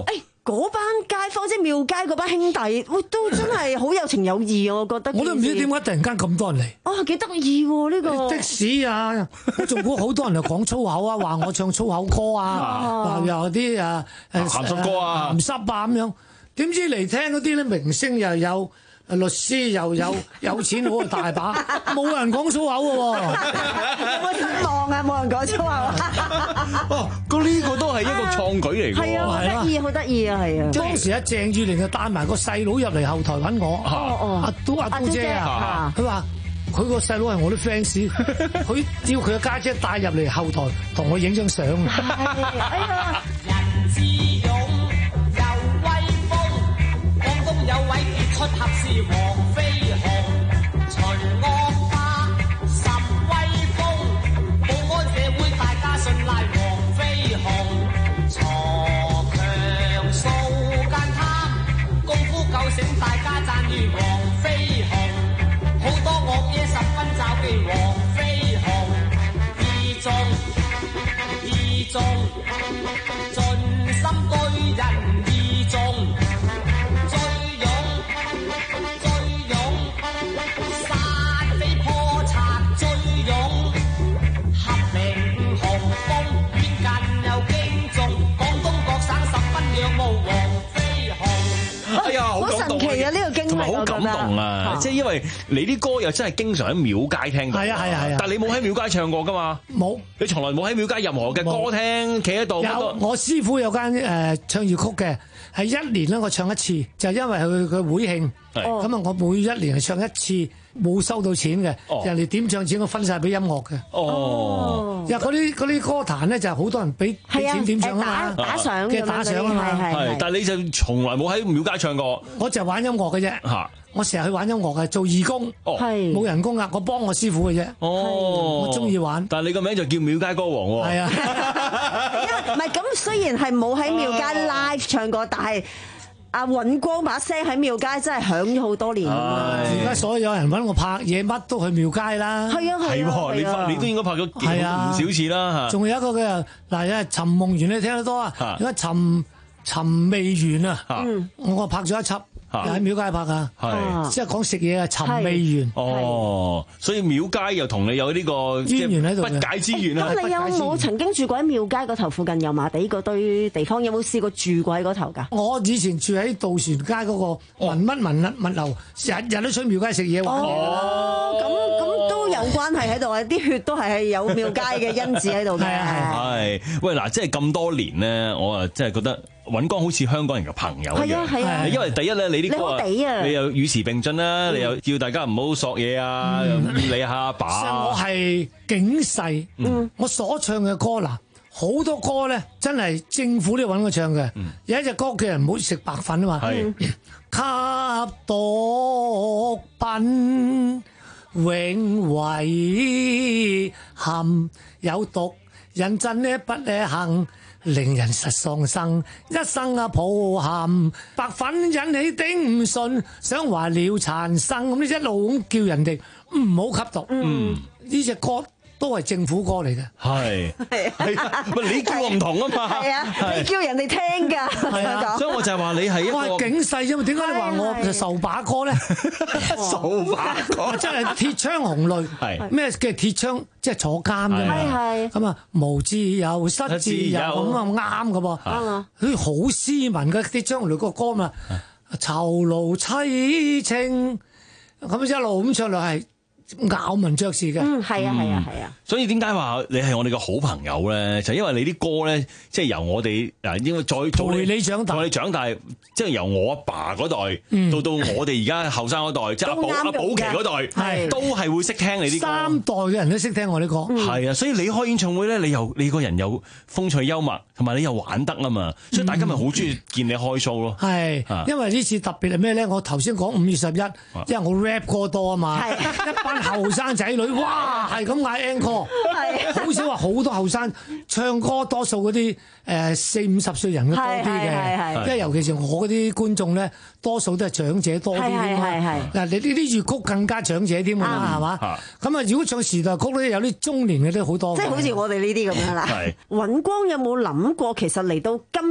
嗰班街坊即係廟街嗰班兄弟，喂都真係好有情有義啊！我覺得。 我都唔知點解突然間咁多人嚟。 哦，幾得意喎呢個。 的士啊，我仲估好多人嚟講粗口啊，話我唱粗口歌啊，話有啲誒誒鹹濕歌啊、 鹹濕啊咁樣。點知嚟聽嗰啲咧，明星又有。律師又有有錢佬大把，冇人講粗口嘅喎。 有冇失望啊？冇人講粗口。 哦，咁呢個都係一個創舉嚟㗎。 係啊，好得意，好得意啊，係啊。 當時阿鄭裕玲就帶埋個細佬入嚟後台揾我。 哦哦。 阿都阿都姐啊，佢話佢個細佬係我啲 fans，佢叫佢個家姐帶入嚟後台同我影張相。 哎呀！ 有位傑出俠士黃飛鴻，除惡霸甚威風，保安社會大家信賴黃飛鴻，鋤強掃奸貪，功夫夠醒大家讚譽黃飛鴻，好多惡嘢十分罩忌黃飛鴻，義重義重盡心對人義重。 哎呀，好神奇啊！呢個經歷好感動啊！即係因為你啲歌又真係經常喺廟街聽到， 係啊係啊係啊！ 但係你冇喺廟街唱過㗎嘛？冇，你從來冇喺廟街任何嘅歌廳企喺度。 有，我師傅有間誒唱粵曲嘅，係一年咧我唱一次，就因為佢佢會慶，咁啊我每一年係唱一次，冇收到錢嘅，人哋點唱錢我分晒俾音樂嘅。哦，因為嗰啲嗰啲歌壇咧就係好多人俾俾錢點唱啊嘛， 打賞嘅打賞啊嘛， 係，但係你就從來冇喺廟街唱過。 我就玩音樂嘅啫。嚇！我成日去玩音樂嘅，做義工，冇人工啊！我幫我師傅嘅啫。哦，我中意玩。 但係你個名就叫廟街歌王喎。 係啊， 唔係咁，雖然係冇喺廟街 live 唱過，但係阿尹光把聲喺廟街真係響咗好多年。 而家所有人揾我拍嘢，乜都去廟街啦。 係啊係啊， 你拍你都應該拍咗唔少次啦。 仲有一個嘅嗱，《尋夢園》你聽得多啊？而家尋尋味園啊，我拍咗一輯。又喺廟街拍噶，係即係講食嘢啊，尋味園。 哦，所以廟街又同你有呢個淵源喺度， 不解之緣啊！ 咁你有冇曾經住過喺廟街嗰頭附近油麻地嗰堆地方？有冇試過住過喺嗰頭㗎？ 我以前住喺渡船街嗰個文乜文物物流，日日都出廟街食嘢玩。 哦，咁咁都有關係喺度啊！啲血都係有廟街嘅因子喺度嘅。 係，喂嗱，即係咁多年咧，我啊真係覺得。尹光好似香港人嘅朋友一樣，係啊，因為第一咧，你啲歌啊，你又與時並進啦，你又叫大家唔好索嘢啊，理下阿爸。 我係警世，我所唱嘅歌嗱，好多歌咧真係政府都揾我唱嘅。有一隻歌叫人唔好食白粉啊嘛，吸毒品永為含有毒，人真呢不呢行。令人實喪生，一生啊抱憾，白粉引起頂唔順，想話了殘生，咁你一路咁叫人哋唔好吸毒。嗯，呢隻歌都係政府歌嚟嘅。 係係，喂，你叫我唔同啊嘛。 係啊，你叫人哋聽㗎。 係啊，所以我就係話你係一個。 我係警世啫嘛，點解你話我就受把歌咧？ 受把歌真係鐵槍紅淚。係咩嘅鐵槍？即係坐監啫嘛。係咁啊，無自由失自由咁啊啱㗎噃。佢好斯文嘅鐵槍紅淚個歌嘛，囚牢凄清咁一路咁唱落係。咬文嚼字嘅， 嗯，係啊，係啊，係啊。 所以點解話你係我哋嘅好朋友咧？就因為你啲歌咧，即係由我哋嗱，應該再做陪你長大， 陪你長大，即係由我阿爸嗰代到到我哋而家後生嗰代，即係阿寶阿寶琪嗰代，係都係會識聽你啲歌。 三代嘅人都識聽我啲歌， 係啊。所以你開演唱會咧，你又你個人又風趣幽默，同埋你又玩得啊嘛。所以大家咪好中意見你開 show 咯。係，因為呢次特別係咩咧？我頭先講五月十一，因為我 rap 歌多啊嘛，一班後生仔女，哇，係咁嗌 encore，好少話好多後生唱歌，多數嗰啲誒四五十歲人嘅多啲嘅，因為尤其是我嗰啲觀眾咧，多數都係長者多啲㗎嘛。嗱，你呢啲粵曲更加長者添㗎嘛，係嘛？咁啊，如果唱時代曲咧，有啲中年嘅都好多。 即係好似我哋呢啲咁樣啦。尹光有冇諗過，其實嚟到今日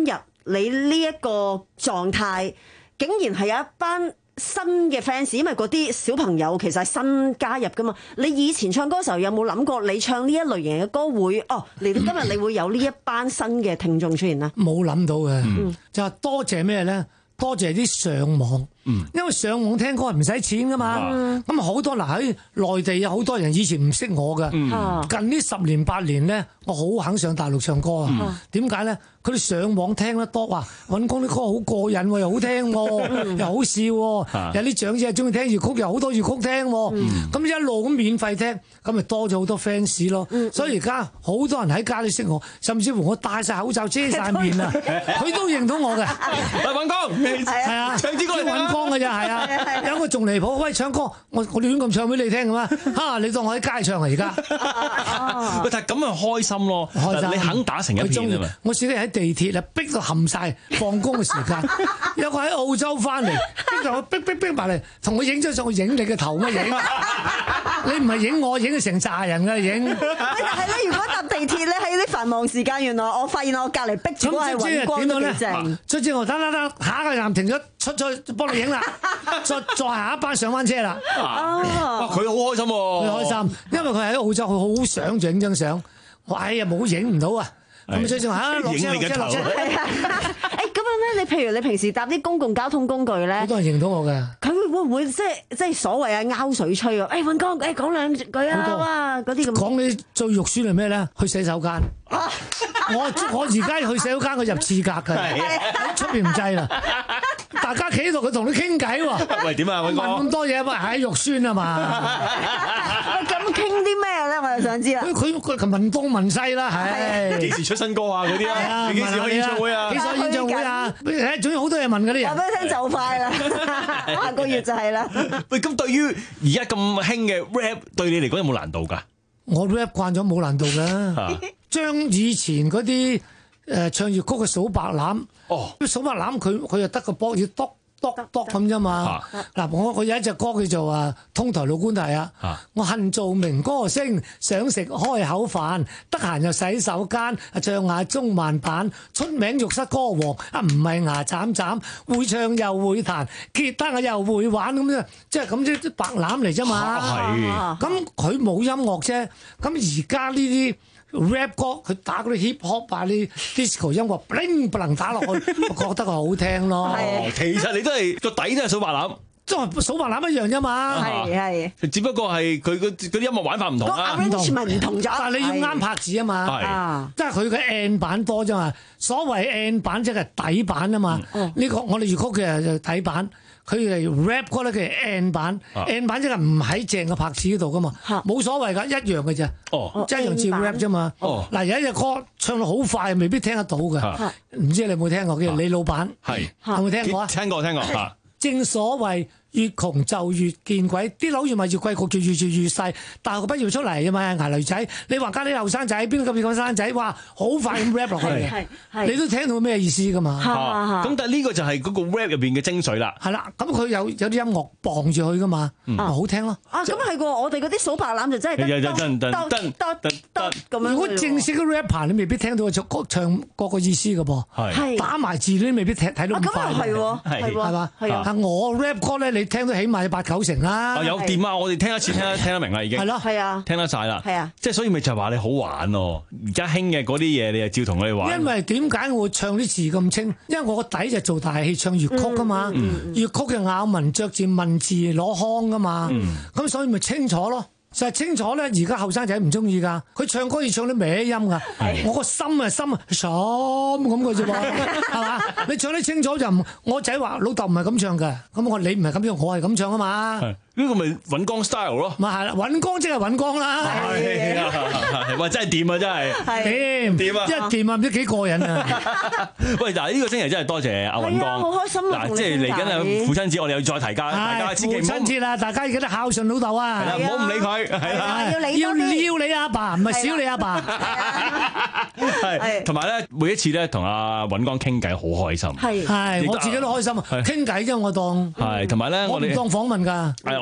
你呢一個狀態，竟然係有一班新嘅 fans，因為嗰啲小朋友其實係新加入噶嘛。你以前唱歌嘅時候有冇諗過你唱呢一類型嘅歌會哦嚟到今日你會有呢一班新嘅聽眾出現呢？ 冇諗到嘅，嗯、就係多謝咩咧？多謝啲上網。因為上網聽歌係唔使錢噶嘛，咁好、嗯、多嗱喺內地有好多人以前唔識我嘅，嗯、近呢十年八年咧，我好肯上大陸唱歌啊。點解咧？佢哋上網聽得多，話尹光啲歌好過癮喎，又好聽喎，嗯、又好笑喎，嗯、有啲長者中意聽粵曲，又好多粵曲聽喎，咁、嗯、一路咁免費聽，咁咪多咗好多 fans 咯。嗯、所以而家好多人喺街都識我，甚至乎我戴晒口罩遮晒面啊，佢都認到我嘅。 喂，尹光，係啊，唱支歌嚟講嘅啫，係啊，有個仲離譜，喂，唱歌，我我亂咁唱俾你聽嘅嘛，嚇你當我喺街唱啊而家， 喂，但係咁咪開心咯，開心，你肯打成一片啊嘛， 我試過喺地鐵啊，逼到冚晒放工嘅時間，有個喺澳洲翻嚟，逼到我逼逼逼埋嚟，同我影張相，我影你嘅頭咩影？你唔係影我，影佢成扎人嘅影。 係咧，如果搭地鐵咧喺啲繁忙時間，原來我發現我隔離逼住嗰係尹光都幾正。 卒之我得得得，下一個站停咗，出咗幫你影啦。再再下一班上翻車啦！ 哇，佢好開心喎！ 佢開心，因為佢喺澳洲，佢好想影張相。我哎呀冇影唔到啊！咁所以就嚇落車落車落車。誒咁樣咧，你譬如你平時搭啲公共交通工具咧， 好多人認到我嘅。佢會唔會即係即係所謂啊拗水吹啊？誒尹光，誒講兩句啊哇嗰啲咁。講你最肉酸係咩咧？去洗手間。我我而家去洗手間，我入廁格嘅，出邊唔制啦。大家企喺度，佢同你傾偈喎。 喂，點啊，尹光？ 問咁多嘢，喂，係肉酸啊嘛。 咁傾啲咩咧？我又想知啦。 佢佢問東問西啦，係幾時出新歌啊？嗰啲啊，幾時開演唱會啊？ 幾時開演唱會啊？誒，總之好多嘢問嗰啲人。 話俾你聽就快啦，下個月就係啦。 喂，咁對於而家咁興嘅 rap， 對你嚟講有冇難度㗎？ 我 rap 慣咗冇難度㗎，將以前嗰啲誒唱粵曲嘅數白欖，哦，數白欖佢佢又得個波要篤篤篤咁啫嘛。嗱，我我有一隻歌叫做啊《通台老官提》啊，我恨做名歌星，想食開口飯，得閒又洗手間，唱下中慢板，出名浴室歌王啊，唔係牙斬斬，會唱又會彈，吉他我又會玩咁啫，即係咁啲白欖嚟啫嘛。係，咁佢冇音樂啫，咁而家呢啲。rap 歌佢打嗰啲 hip hop 啊啲 disco 音樂 bling 不能打落去，我覺得係好聽咯。 哦，其實你都係個底都係數白欖， 都係數白欖一樣啫嘛。 係係， 只不過係佢嗰啲音樂玩法唔同啊， 唔同唔同咗。 但係你要啱拍子啊嘛，係，即係佢嘅 N 版多啫嘛。所謂 N 版即係底版啊嘛。呢個我哋粵曲嘅就底版。佢係 rap 歌咧，佢係 N 版 ，N 版即係唔喺正嘅拍子嗰度噶嘛，冇所謂噶，一樣嘅啫，即係一樣似 rap 啫嘛。嗱，有一隻歌唱到好快，未必聽得到嘅，唔知你有冇聽過？叫李老闆，係有冇聽過啊？ 聽過聽過。 正所謂越窮就越見鬼，啲樓越賣越貴，局就越住越細。大學畢業出嚟啊嘛，捱女仔，你話家啲後生仔邊個咁後生仔？哇，好快咁 rap 落去嘅，你都聽到咩意思噶嘛？ 咁但係呢個就係嗰個 rap 入邊嘅精髓啦。 係啦，咁佢有有啲音樂傍住佢噶嘛，好聽咯。 啊，咁係喎，我哋嗰啲數白欖就真係得得得得咁樣。 如果正式嘅 rapper，你未必聽到佢唱唱各個意思噶噃，係打埋字你都未必睇睇到咁快。 咁係喎，係係嘛？係啊，我 rap 歌咧，你聽到起碼八九成啦。 有掂啊！我哋聽一次聽得聽得明啦，已經係咯，係啊， 聽得晒啦， 係啊， 即係所以咪就係話你好玩咯。而家興嘅嗰啲嘢，你就照同我哋玩。 因為點解我會唱啲字咁清？因為我個底就做大戲唱粵曲噶嘛，粵曲嘅咬文嚼字、文字攞腔噶嘛，咁所以咪清楚咯。就係清楚咧，而家後生仔唔中意噶，佢唱歌要唱啲歪音噶，我個心啊心啊心咁嘅啫喎，係嘛？你唱得清楚就唔，我仔話老豆唔係咁唱嘅，咁我你唔係咁唱，我係咁唱啊嘛。 呢個咪尹光 style 咯， 咪係啦，尹光即係尹光啦， 係啊，哇真係掂啊，真係掂掂啊， 一掂啊唔知幾過癮啊！ 喂，嗱呢個星期真係多謝阿尹光， 好開心啊！ 嗱，即係嚟緊啊父親節，我哋又再提家，大家千祈唔好父親節啦，大家記得孝順老豆啊， 係啦，唔好唔理佢，係啦， 要你要要你阿爸，唔係少你阿爸， 係，同埋咧每一次咧同阿尹光傾偈好開心， 係係，我自己都開心啊，傾偈啫我當， 係，同埋咧我哋當訪問㗎， 係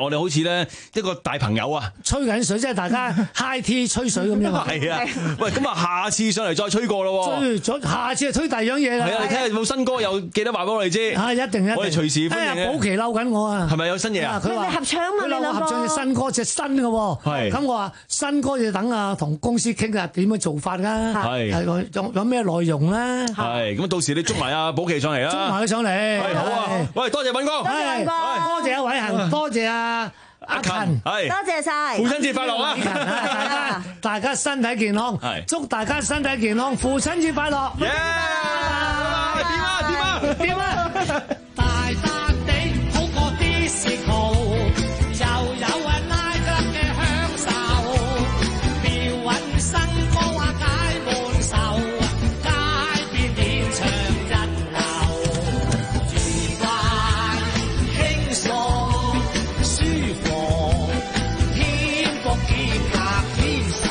我哋好似咧一個大朋友啊， 吹緊水，即係大家 high tea 吹水咁樣。 係啊，喂，咁啊，下次上嚟再吹過咯。 吹咗，下次就吹第二樣嘢啦。 係啊，你睇下有冇新歌，又記得話俾我哋知。 啊，一定一定。我哋隨時歡迎嘅。 寶琪嬲緊我啊！ 係咪有新嘢啊？ 佢話合唱嘛，你兩個。合唱隻新歌，隻新嘅喎。 係。 咁我話新歌要等啊，同公司傾下點樣做法啦。 係。 係有有咩內容咧？ 係。咁到時你捉埋阿寶琪上嚟啦。 捉埋佢上嚟。 係好啊。喂，多謝敏哥。 多謝敏哥。 多謝阿偉恒，多謝阿阿勤， 係。 多謝晒。 父親節快樂啊！ 大家大家身體健康，祝大家身體健康，父親節快樂。 耶！點啊點啊點啊！ 大笪地好過啲石頭，又有啊拉得嘅享受，標韻新歌話解悶愁，街邊演唱人流，愉快輕鬆舒服，天福結合天壽。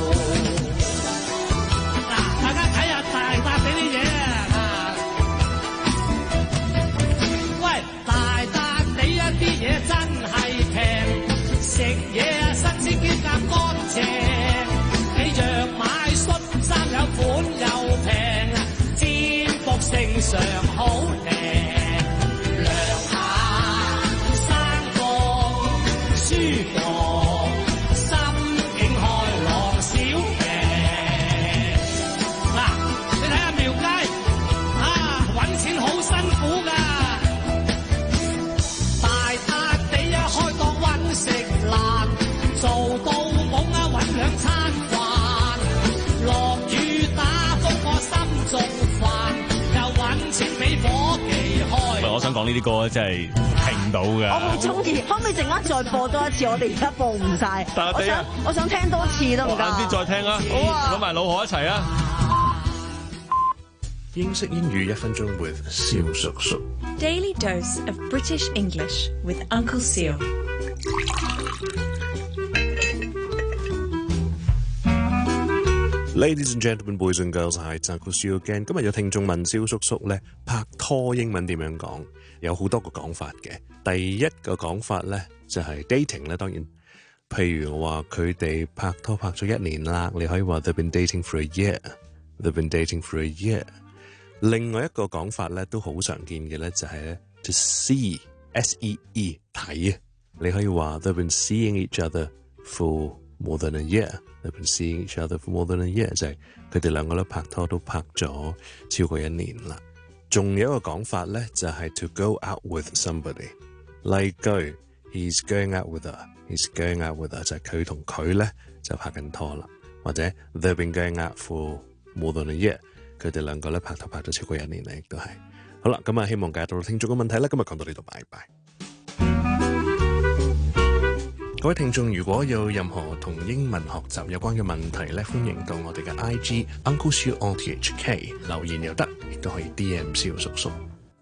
嗱，大家睇下大笪地啲嘢啊！喂，大笪地一啲嘢真係平，食嘢啊新鮮兼夾乾淨，你若買恤衫有款又平，占卜聖上好靚，涼下生風舒服，心境開朗小平。嗱，你睇下廟街啊，揾錢好辛苦㗎。大笪地一開檔揾食難，做到懵啊揾兩餐飯，落雨打風我心仲煩，又揾錢俾伙計開。 我想講呢啲歌真係聽唔到㗎。 我好中意，可唔可以陣間再播多一次？我哋而家播唔晒。 大笪地啊！ 我想聽多次得唔得？ 晏啲再聽啊！ 好啊， 攞埋老何一齊啊！ 英式英語一分鐘 with 蕭叔叔。 Daily dose of British English with Uncle Seal. Ladies and gentlemen, boys and girls, hi, it's Uncle Seal again. 今日有聽眾問蕭叔叔咧，拍拖英文點樣講？有好多個講法嘅。第一個講法咧就係 dating 咧，當然，譬如我話佢哋拍拖拍咗一年啦，你可以話 they've been dating for a year. They've been dating for a year. 另外一個講法咧都好常見嘅咧就係咧 to see, S E E 睇啊，你可以話 they've been seeing each other for more than a year. They've been seeing each other for more than a year. 就係佢哋兩個咧拍拖都拍咗超過一年啦。仲有一個講法咧就係 to go out with somebody。例句 he's going out with her, he's going out with her 就係佢同佢咧就拍緊拖啦，或者 they've been going out for more than a year。佢哋兩個咧拍拖拍咗超過一年咧，亦都係。好啦，咁啊，希望解答到聽眾嘅問題啦。今日講到呢度，拜拜。各位聽眾，如果有任何同英文學習有關嘅問題咧，歡迎到我哋嘅 I G Uncle Siu O T H K 留言又得，亦都可以 D M 蕭叔叔。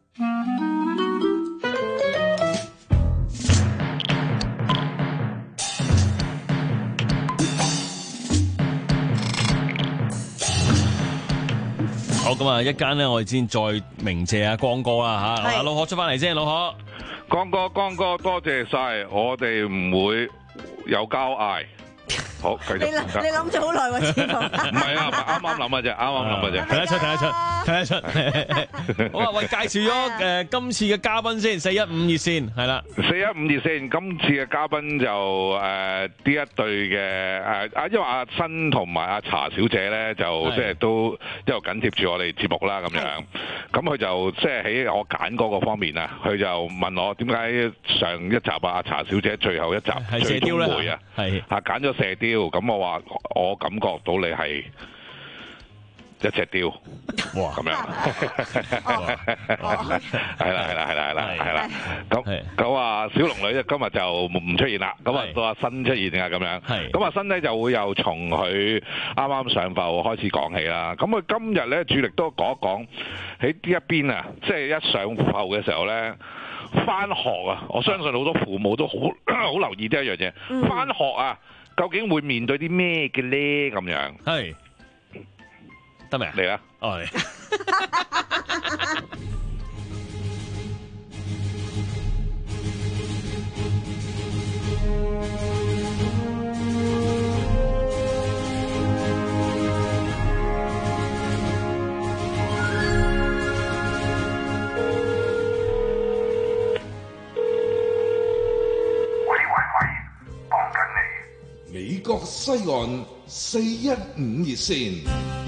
好，咁啊，一間咧，我哋先再鳴謝阿光哥啦嚇，阿老何出翻嚟先，老何， 光哥，光哥，多謝晒，我哋唔會有交嗌。好，繼續。你諗你諗咗好耐喎，師傅。 唔係啊，啱啱諗嘅啫，啱啱諗嘅啫。 睇得出，睇得出，睇得出。好啊，喂，介紹咗誒今次嘅嘉賓先，四一五熱線係啦。 四一五熱線，今次嘅嘉賓就誒呢一對嘅誒啊，因為阿新同埋阿查小姐咧，就即係都一路緊貼住我哋節目啦，咁樣。咁佢就即係喺我揀嗰個方面啊，佢就問我點解上一集啊，阿查小姐最後一集最終回啊，係啊揀咗射雕。咁我話我感覺到你係一隻雕，哇咁樣，係啦係啦係啦係啦係啦，咁咁啊小龍女咧今日就唔出現啦，咁啊到阿新出現啊咁樣，咁阿新咧就會又從佢啱啱上埠開始講起啦，咁佢今日咧主力都講一講喺呢一邊啊，即係一上埠嘅時候咧，返學啊，我相信好多父母都好好留意呢一樣嘢，返學啊。究竟會面對啲咩嘅咧？咁樣係得未啊？ 嚟啦！ 哦， 美國西岸四一五熱線。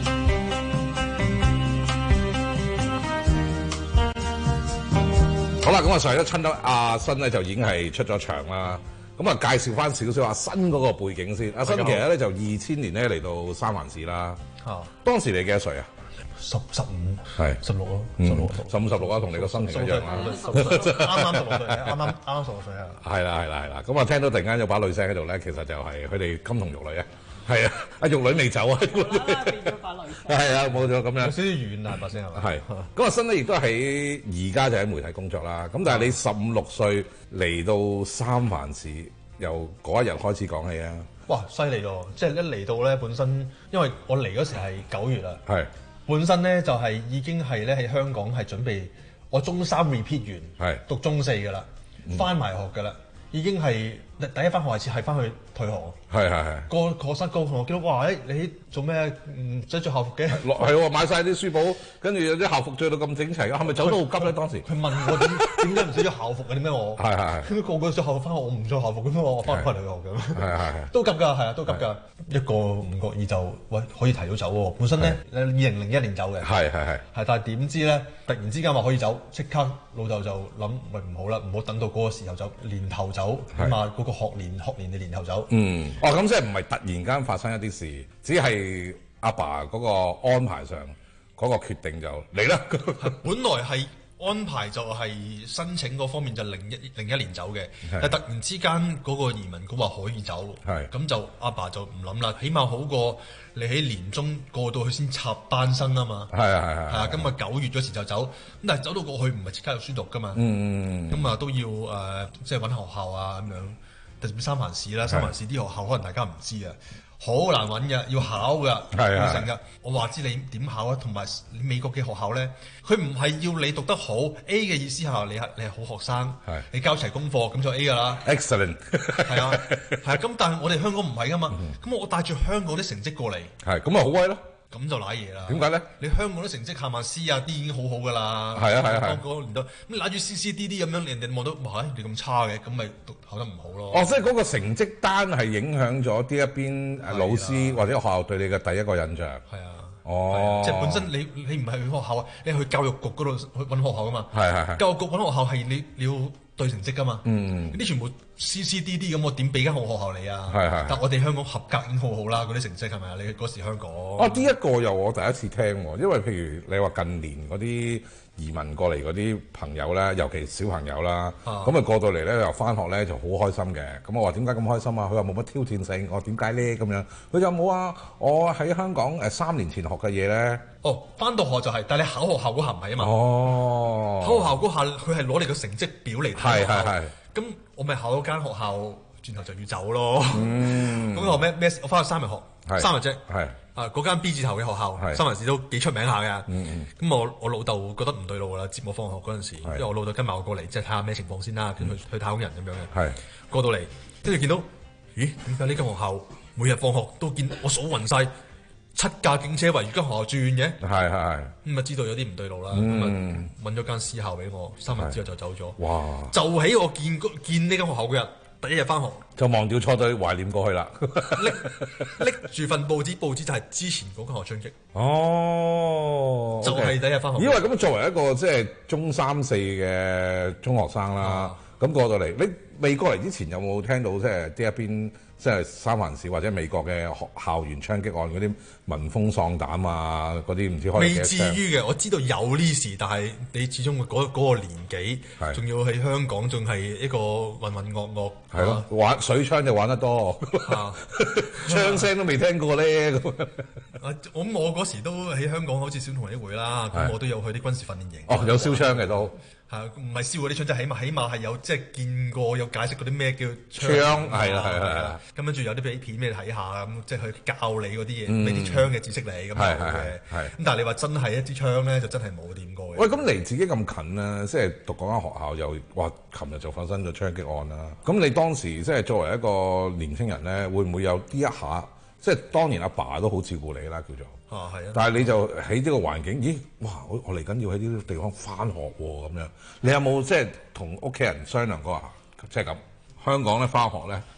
好啦，咁啊上一親得阿新咧就已經係出咗場啦。咁啊介紹翻少少阿新嗰個背景先。阿新其實咧就二千年咧嚟到三藩市啦。啊，當時你幾多歲啊？ 十十五， 係十六咯， 十六十五十六啊，同你個身形一樣啦。 啱啱十六歲，啱啱啱啱十六歲啊！ 係啦係啦係啦，咁啊聽到突然間有把女聲喺度咧，其實就係佢哋金童玉女啊。係啊，阿玉女未走啊。變咗把女聲。係啊，冇咗咁樣。有少少遠啊把聲係咪？ 係。咁阿新咧亦都喺而家就喺媒體工作啦。咁但係你十五六歲嚟到三藩市，由嗰一日開始講起啊。 哇！犀利喎！即係一嚟到咧，本身因為我嚟嗰時係九月啦。 係。本身咧就係、是、已經係咧喺香港係準備我中三 repeat 完，係讀中四㗎啦，翻埋學㗎啦，已經係第一翻學係係翻去退學。係係係。個學生個同學見到哇！誒你做咩唔使着校服嘅？ 落係喎，買晒啲書簿，跟住有啲校服着到咁整齊，係咪走得好急咧？當時佢問我點點解唔使着校服嘅？點解我係係係。個個着校服翻學，我唔着校服咁樣，我翻唔翻嚟學咁。係係係。都急㗎，係啊，都急㗎。一個唔覺意就喂可以提早走喎。本身咧二零零一年走嘅。係係係。係，但係點知咧？突然之間話可以走，即刻老豆就諗喂唔好啦，唔好等到嗰個時候走，年頭走，起碼嗰個學年學年嘅年頭走。 嗯。哦，咁即係唔係突然間發生一啲事，只係阿爸嗰個安排上嗰個決定就嚟啦。 本來係安排就係申請嗰方面就零一零一年走嘅，但係突然之間嗰個移民局話可以走，咁就阿爸就唔諗啦，起碼好過你喺年中過到去先插班生啊嘛。係啊係係。係啊，咁啊九月嗰時就走，咁但係走到過去唔係即刻有書讀噶嘛。嗯嗯。咁啊都要誒，即係揾學校啊咁樣。特別三藩市啦，三藩市啲學校可能大家唔知啊，好難揾嘅，要考㗎，要成㗎。我話知你點考啊？同埋美國嘅學校咧，佢唔係要你讀得好 A 嘅意思係你係你係好學生，你交齊功課咁就 A 㗎啦。Excellent， 係啊，係咁，但係我哋香港唔係㗎嘛，咁我帶住香港啲成績過嚟，係咁咪好威咯。咁就賴嘢啦。點解咧？你香港啲成績考埋 C 啊 D 已經好好㗎啦。係啊係啊係。嗰個年代咁你賴住 C C D D 咁樣，人哋望到哇，你咁差嘅，咁咪讀考得唔好咯。哦，即係嗰個成績單係影響咗啲一邊誒老師或者學校對你嘅第一個印象。係啊。哦。即係本身你你唔係去學校啊，你係去教育局嗰度去揾學校㗎嘛。係係係。教育局揾學校係你你要對成績㗎嘛。嗯。啲全部 C C D D 咁，我點俾間好學校你啊？係係。但我哋香港合格已經好好啦，嗰啲成績係咪啊？你嗰時香港。哦，呢一個又我第一次聽喎，因為譬如你話近年嗰啲移民過嚟嗰啲朋友咧，尤其小朋友啦，咁啊過到嚟咧又翻學咧就好開心嘅。咁我話點解咁開心啊？佢話冇乜挑戰性。我點解咧咁樣？佢就冇啊！我喺香港誒三年前學嘅嘢咧。哦，翻到學就係，但係你考學校嗰下唔係啊嘛。哦。考學校嗰下佢係攞你個成績表嚟睇。係係係。咁我咪考咗間學校，轉頭就要走咯。嗯。咁學咩咩？我翻去三日學，三日啫。係。啊！嗰間 B 字頭嘅學校，三藩市都幾出名下嘅。嗯咁、嗯、我我老豆覺得唔對路啦，接我放學嗰陣時，因為我老豆跟埋我過嚟，即係睇下咩情況先啦，跟住去去太空人咁樣嘅。係。過到嚟，跟住見到，咦？點解呢間學校每日放學都見我數暈晒七架警車圍住間學校轉嘅？係係係。咁啊，知道有啲唔對路啦。咁啊，揾咗間私校俾我，三日之後就走咗。哇！就喺我見見呢間學校嗰日。第一日翻學就忘掉錯對，懷念過去啦。拎拎住份報紙，報紙就係之前嗰間學槍擊。哦，就係第一日翻學。因為咁作為一個即係中三四嘅中學生啦，咁、啊、過到嚟，你未過嚟之前有冇聽到即係啲一邊即係三藩市或者美國嘅學校園槍擊案嗰啲聞風喪膽啊，嗰啲唔知開幾多槍？未至於嘅，我知道有呢事，但係你始終嗰嗰個年紀，仲要喺香港，仲係一個渾渾噩噩。係咯，玩水槍就玩得多，啊、槍聲都未聽過咧咁。啊，我咁我嗰時都喺香港好似小童一會啦，咁我都有去啲軍事訓練營。哦，有燒槍嘅都。係唔係燒嗰啲槍，即係起碼起碼係有即係見過有解釋嗰啲咩叫槍。槍係啦係啦。咁跟住有啲俾片俾你睇下，咁即係去教你嗰啲嘢，俾啲槍嘅知識你咁樣嘅。係咁但係你話真係一支槍咧，就真係冇掂過嘅。喂，咁離自己咁近啊，即係讀嗰間學校又話，琴日就發生咗槍擊案啦。咁你當時即係作為一個年輕人咧，會唔會有啲一下？即係當年阿爸都好照顧你啦，叫做。啊，係啊！但係你就喺呢個環境，咦？哇！我我嚟緊要喺呢啲地方返學喎，咁樣。你有冇即係同屋企人商量過啊？即係咁，香港咧返學咧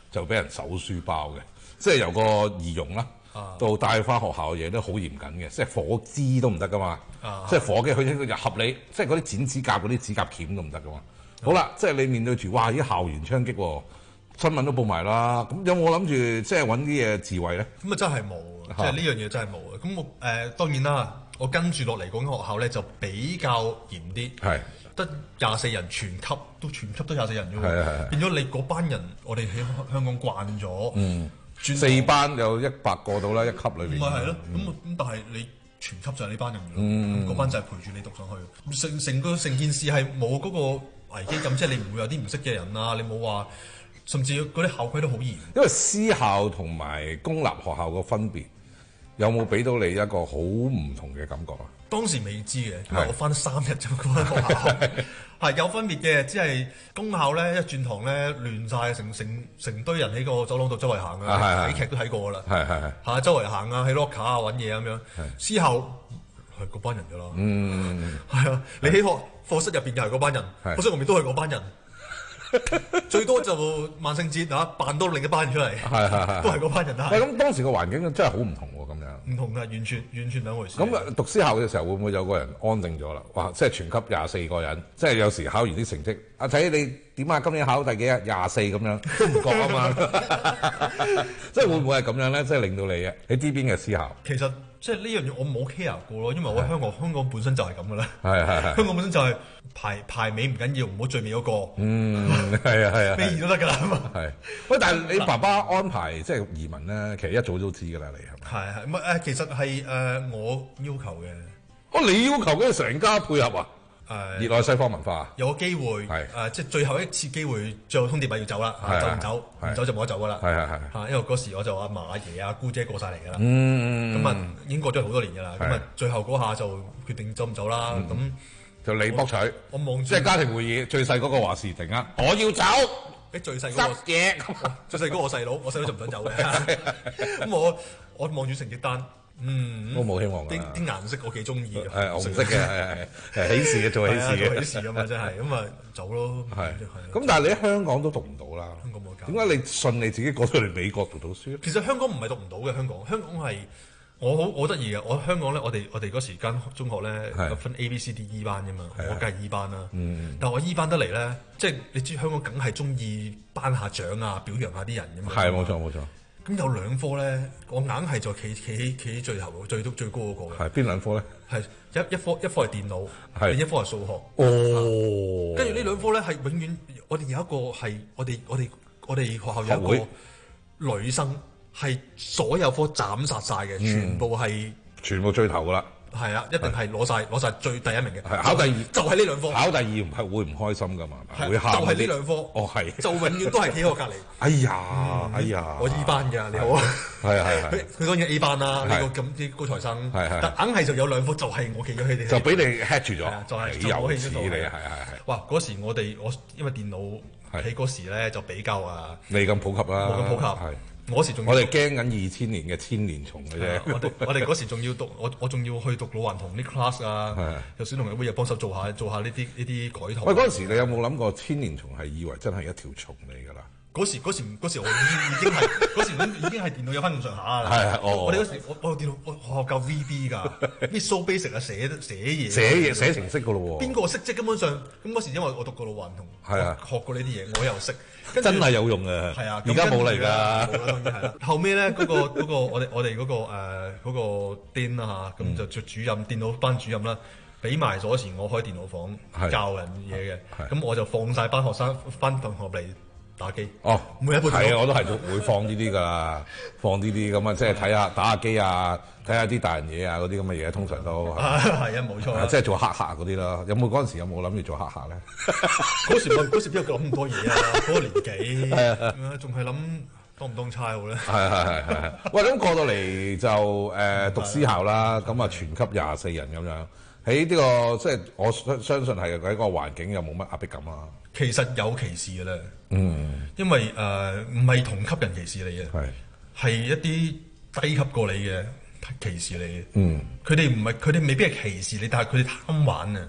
就俾人搜書包嘅，即係由個儀容啦。到帶翻學校嘅嘢都好嚴謹嘅，即係火枝都唔得噶嘛，啊、即係火機佢佢合理，即係嗰啲剪指甲嗰啲指甲鉗都唔得噶嘛。嗯、好啦，即係你面對住哇啲校園槍擊喎，新聞都報埋啦。咁有冇諗住即係揾啲嘢自衛咧？咁啊真係冇，即係呢樣嘢真係冇嘅。咁我誒、呃、當然啦，我跟住落嚟嗰間學校咧就比較嚴啲，係得廿四人全級都全級都廿四人啫喎，變咗你嗰班人，我哋喺香港慣咗。嗯四班有一百個到啦，一級裏邊。咪係咯，咁咁、嗯、但係你全級就係呢班人嘅，嗰、嗯、班就係陪住你讀上去。成成個成件事係冇嗰個危機感，即係你唔會有啲唔識嘅人啊，你冇話，甚至嗰啲校規都好嚴。因為私校同埋公立學校個分別，有冇俾到你一個好唔同嘅感覺啊？當時未知嘅，因為我翻三日啫，嗰間學校係有分別嘅，只係公校咧一轉堂咧亂晒，成成成堆人喺個走廊度周圍行啊，睇劇都睇過啦，係係係嚇周圍行啊，喺 locker 啊揾嘢咁樣。私校係嗰班人㗎啦，嗯，係啊，你喺學課室入邊又係嗰班人，課室外面都係嗰班人。最多就萬聖節啊，扮多另一班人出嚟，係係係，都係嗰班人啊。喂，咁當時個環境真係好唔同喎，咁樣唔同㗎，完全完全兩回事。咁啊，讀私校嘅時候會唔會有個人安靜咗啦？哇，即係全級廿四個人，即係有時考完啲成績，阿仔你點啊？今年考第幾啊？廿四咁樣都唔覺啊嘛。即係會唔會係咁樣咧？即係令到你啊喺呢邊嘅私校。其實即係呢樣嘢我冇 care 過咯，因為我香港香港本身就係咁㗎啦。係係係。香港本身就係排排尾唔緊要，唔好最尾嗰個。嗯，係啊係啊。尾二都得㗎啦嘛。係。喂，但係你爸爸安排即係移民咧，其實一早都知㗎啦，你係咪？係係，唔係誒，其實係誒我要求嘅。哦，你要求嘅成家配合啊？誒，熱愛西方文化。有個機會係誒，即係最後一次機會，最後通牒咪要走啦，走唔走？唔走就冇得走㗎啦。係係係。嚇，因為嗰時我就阿嫲阿爺阿姑姐過晒嚟㗎啦。嗯。咁啊，已經過咗好多年㗎啦。咁啊，最後嗰下就決定走唔走啦。咁就你博取。我望住。即係家庭會議，最細嗰個話事定啊！我要走。誒，最細嗰個。嘢。最細嗰個我細佬，我細佬就唔想走嘅。咁我我望住成績單。嗯，我冇希望㗎。啲啲顏色我幾中意嘅，係紅色嘅，係係係喜事嘅，做喜事嘅，做喜事㗎嘛，真係咁啊，走咯。係係。咁但係你喺香港都讀唔到啦。香港冇教。點解你信你自己過到嚟美國讀到書？其實香港唔係讀唔到嘅，香港香港係我好我得意嘅。我香港咧，我哋我哋嗰時間中學咧有分 A、B、C、D、E 班㗎嘛，我梗係 E 班啦。嗯。但係我 E 班得嚟咧，即係你知香港梗係中意頒下獎啊，表揚下啲人㗎嘛。係冇錯冇錯。咁有兩科咧，我硬係就企企企喺最後最最高嗰個嘅。係邊兩科咧？係一一科一科係電腦，另一科係數學。哦。跟住呢兩科咧係永遠，我哋有一個係我哋我哋我哋學校有一個女生係所有科斬殺晒嘅，全部係全部最頭噶啦。係啊，一定係攞晒攞晒最第一名嘅。係考第二就係呢兩科。考第二唔係會唔開心噶嘛？會喊。就係呢兩科。哦，係。就永遠都係企喺我隔離。哎呀，哎呀。我 E 班㗎，你好啊。係啊係啊。佢佢當然 A 班啦，呢個咁啲高材生。係係。但硬係就有兩科就係我企咗佢哋。就俾你 head 住咗。就係有似你係係係。哇！嗰時我哋我因為電腦喺嗰時咧就比較啊。未咁普及啦。冇咁普及。係。我時仲我哋驚緊二千年嘅千年蟲嘅啫。我哋我哋嗰時仲要讀，我我仲要去讀老頑童啲 class 啊，有小童嘅會又幫手做下做下呢啲呢啲改圖。喂，嗰陣時你有冇諗過千年蟲係以為真係一條蟲嚟㗎啦？嗰時嗰時嗰時我已經已經係嗰時已經係電腦有翻咁上下啦。係係，我哋嗰時我我電腦我學校教 V B 㗎 ，Visual Basic 啊，寫寫嘢寫嘢寫程式㗎咯喎。邊個識啫？根本上咁嗰時因為我讀過老頑童，係啊，學過呢啲嘢，我又識。真係有用嘅，係啊，而家冇嚟㗎。冇啦，當然係啦。後尾咧，嗰個嗰個我哋我哋嗰個誒嗰個 Dean 啦嚇，咁就做主任電腦班主任啦，俾埋鎖匙我開電腦房教人嘢嘅。咁我就放晒班學生翻同學嚟打機。哦，每一部係啊，我都係會放呢啲㗎啦，放呢啲咁啊，即係睇下打下機啊，睇下啲大人嘢啊，嗰啲咁嘅嘢，通常都係啊，冇錯。即係做黑客嗰啲啦。有冇嗰陣時有冇諗住做黑客咧？嗰時我嗰時邊有諗咁多嘢啊？嗰個年紀係啊，仲係諗當唔當差好咧？係係係係。喂，咁過到嚟就誒讀私校啦，咁啊全級廿四人咁樣喺呢個即係我相相信係喺個環境又冇乜壓迫感啊。其實有歧視嘅咧，嗯，因為誒唔係同級人歧視你嘅，係係一啲低級過你嘅歧視你嘅，嗯，佢哋唔係佢哋未必係歧視你，但係佢哋貪玩啊，係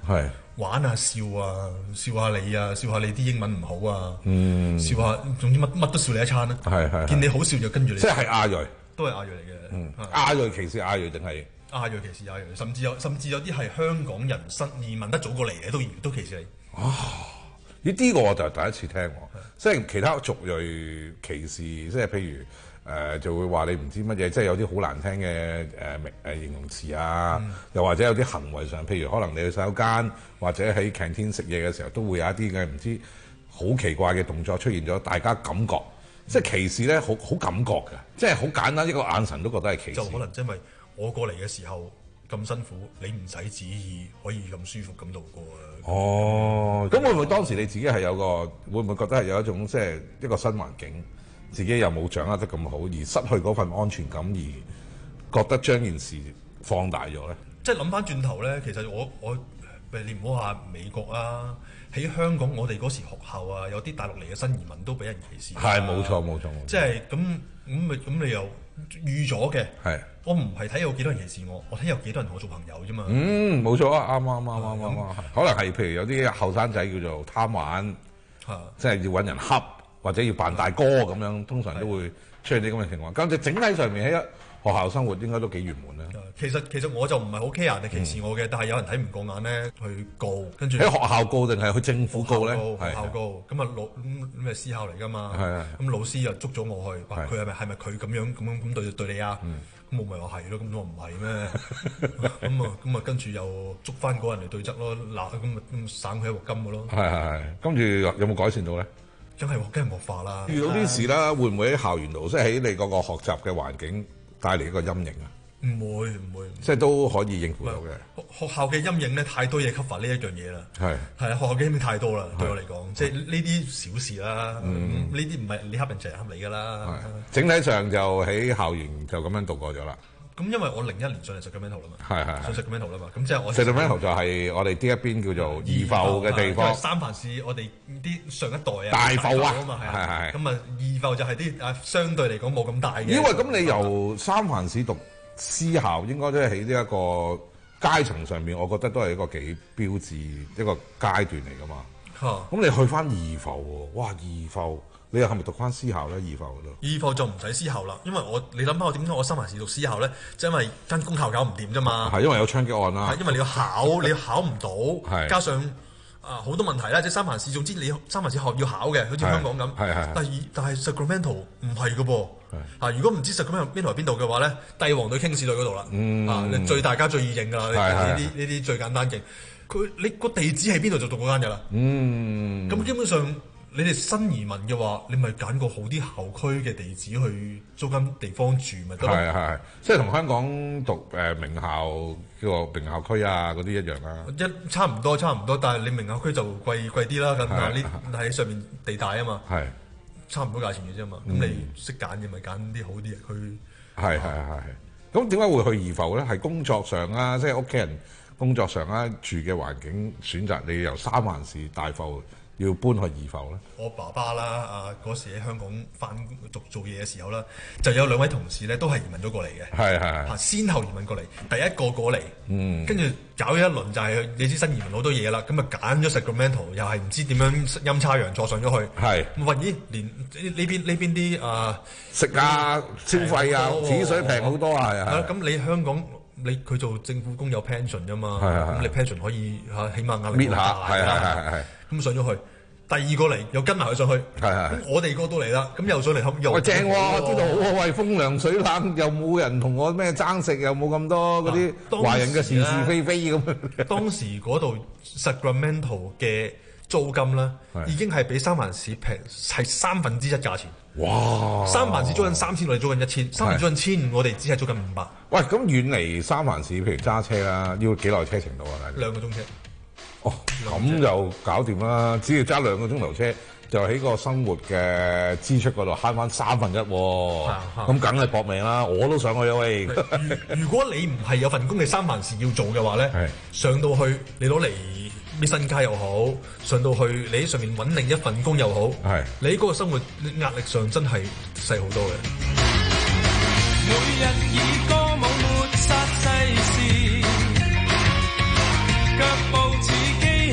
玩啊笑啊笑下你啊笑下你啲英文唔好啊， 嗯， 笑下總之乜乜都笑你一餐啦。係係，見你好笑就跟住你。 即係亞裔， 都係亞裔嚟嘅。 嗯，亞裔歧視亞裔定係？ 亞裔歧視亞裔，甚至有甚至有啲係香港人新移民得早過嚟嘅，都都歧視你。 哦，呢啲我就第一次聽喎，即係其他族裔歧視，即係譬如誒、呃、就會話你唔知乜嘢，即係有啲好難聽嘅誒誒形容詞啊，嗯、又或者有啲行為上，譬如可能你去洗手間或者喺 canteen 食嘢嘅時候，都會有一啲嘅唔知好奇怪嘅動作出現咗，大家感覺、嗯、即係歧視咧，好好感覺嘅，即係好簡單一個眼神都覺得係歧視。 就可能因為我過嚟嘅時候咁辛苦，你唔使旨意可以咁舒服咁度過啊！ 哦，咁會唔會當時你自己係有個會唔會覺得係有一種即係一個新環境，自己又冇掌握得咁好，而失去嗰份安全感，而覺得將件事放大咗咧？ 即係諗翻轉頭咧，其實我我你唔好話美國啊，喺香港我哋嗰時學校啊，有啲大陸嚟嘅新移民都俾人歧視。 係冇錯冇錯， 即係咁咁咪咁你又預咗嘅。 係。 我唔係睇有幾多人歧視我，我睇有幾多人同我做朋友啫嘛。 嗯，冇錯啊，啱啱啱啱啱啱，可能係譬如有啲後生仔叫做貪玩，即係要揾人恰或者要扮大哥咁樣，通常都會出現啲咁嘅情況。咁就整體上面喺一學校生活應該都幾圓滿啦。 其實其實我就唔係好 care 人哋歧視我嘅，嗯、但係有人睇唔過眼咧，去告，跟住喺學校告定係去政府告咧？ 學校告，咁啊老咁咩私校嚟㗎嘛？係啊，咁老師又捉咗我去，佢係咪係咪佢咁樣咁樣咁對對你啊？嗯咁我咪話係咯，咁我唔係咩？咁啊咁啊，跟住又捉翻嗰人嚟對質咯，嗱咁啊咁省佢一鑊金嘅咯。係係係，跟住有冇改善到咧？梗係梗係惡化啦！遇到啲事啦，會唔會喺校園度，即係喺你嗰個學習嘅環境帶嚟一個陰影啊？唔會唔會，即係都可以應付到嘅。學學校嘅陰影咧，太多嘢 cover 呢一樣嘢啦。係係啊，學校嘅陰影太多啦，對我嚟講，即係呢啲小事啦。呢啲唔係你恰人就係恰你㗎啦。整體上就喺校園就咁樣度過咗啦。咁因為我零一年上嚟 Sacramento 啦嘛，係係上 Sacramento 啦嘛，咁即係我 Sacramento 就係我哋呢一邊叫做二埠嘅地方。三藩市我哋啲上一代啊，大埠啊嘛係係係。咁啊二埠就係啲啊相對嚟講冇咁大嘅。因為咁你由三藩市讀私校應該都係喺呢一個階層上面，我覺得都係一個幾標誌一個階段嚟噶嘛。咁、啊、你去翻二埠喎，哇二埠你又係咪讀翻私校咧？二埠嗰度二埠就唔使私校啦，因為我你諗下我點解我三藩市讀私校咧？就因為間公校搞唔掂啫嘛。係因為有槍擊案啦。係因為你要考，你要考唔到，加上啊好、呃、多問題啦。即係三藩市，總之你三藩市學要考嘅，好似香港咁。係係。但係但係 Sacramento 唔係噶噃。啊！如果唔知 Sacramento 邊度係邊度嘅話咧，帝王對傾士對嗰度啦。嗯。啊，你最大家最易認㗎啦，呢啲呢啲最簡單嘅。佢你個地址喺邊度就讀嗰間㗎啦。嗯。咁基本上你哋新移民嘅話，你咪揀個好啲校區嘅地址去租間地方住咪得咯。係係，即係同香港讀誒名校叫做名校區啊嗰啲一樣啦。一差唔多差唔多，但係你名校區就貴貴啲啦。咁但係呢喺上面地大啊嘛。係。差唔多價錢嘅啫嘛，咁、嗯、你識揀嘅咪揀啲好啲嘅區。係係係係。咁點解會去二埠咧？係工作上啊，即係屋企人工作上啊，住嘅環境選擇，你由三藩市大埠要搬去二埠咧？我爸爸啦，啊嗰時喺香港翻做做嘢嘅時候啦，就有兩位同事咧都係移民咗過嚟嘅。係係係。先後移民過嚟，第一個過嚟，嗯，跟住搞咗一輪就係、是、你知新移民好多嘢啦，咁啊揀咗 Sacramento，又係唔知點樣陰差陽錯上咗去。係。咁話咦，連呢邊呢邊啲啊食啊消費啊，紙水平好多啊，係啊。咁你香港你佢做政府工有 pension 㗎嘛？係係。咁你 pension 可以嚇，起碼壓力好大。係係係係。咁上咗去。第二個嚟又跟埋佢上去，係係。咁我哋個都嚟啦，咁又上嚟又。喂正喎，呢度好好，喂風涼水冷，又冇人同我咩爭食，又冇咁多嗰啲華人嘅是是非非咁。當時嗰度 Sacramento 嘅租金咧，已經係比三藩市平係三分之一價錢。哇！三藩市租緊三千，我哋租緊一千；三藩市租緊千五，我哋只係租緊五百。喂，咁遠離三藩市，譬如揸車啦，要幾耐車程度啊？兩個鐘車。哦，咁就搞掂啦！只要揸兩個鐘頭車，就喺個生活嘅支出嗰度慳翻三分一喎。咁梗係搏命啦！我都想去啊喂！如果你唔係有份工，你三藩市要做嘅話咧，上到去你攞嚟搣身家又好，上到去你喺上面揾另一份工又好，你嗰個生活壓力上真係細好多嘅。每日以歌舞抹殺世事，腳步似機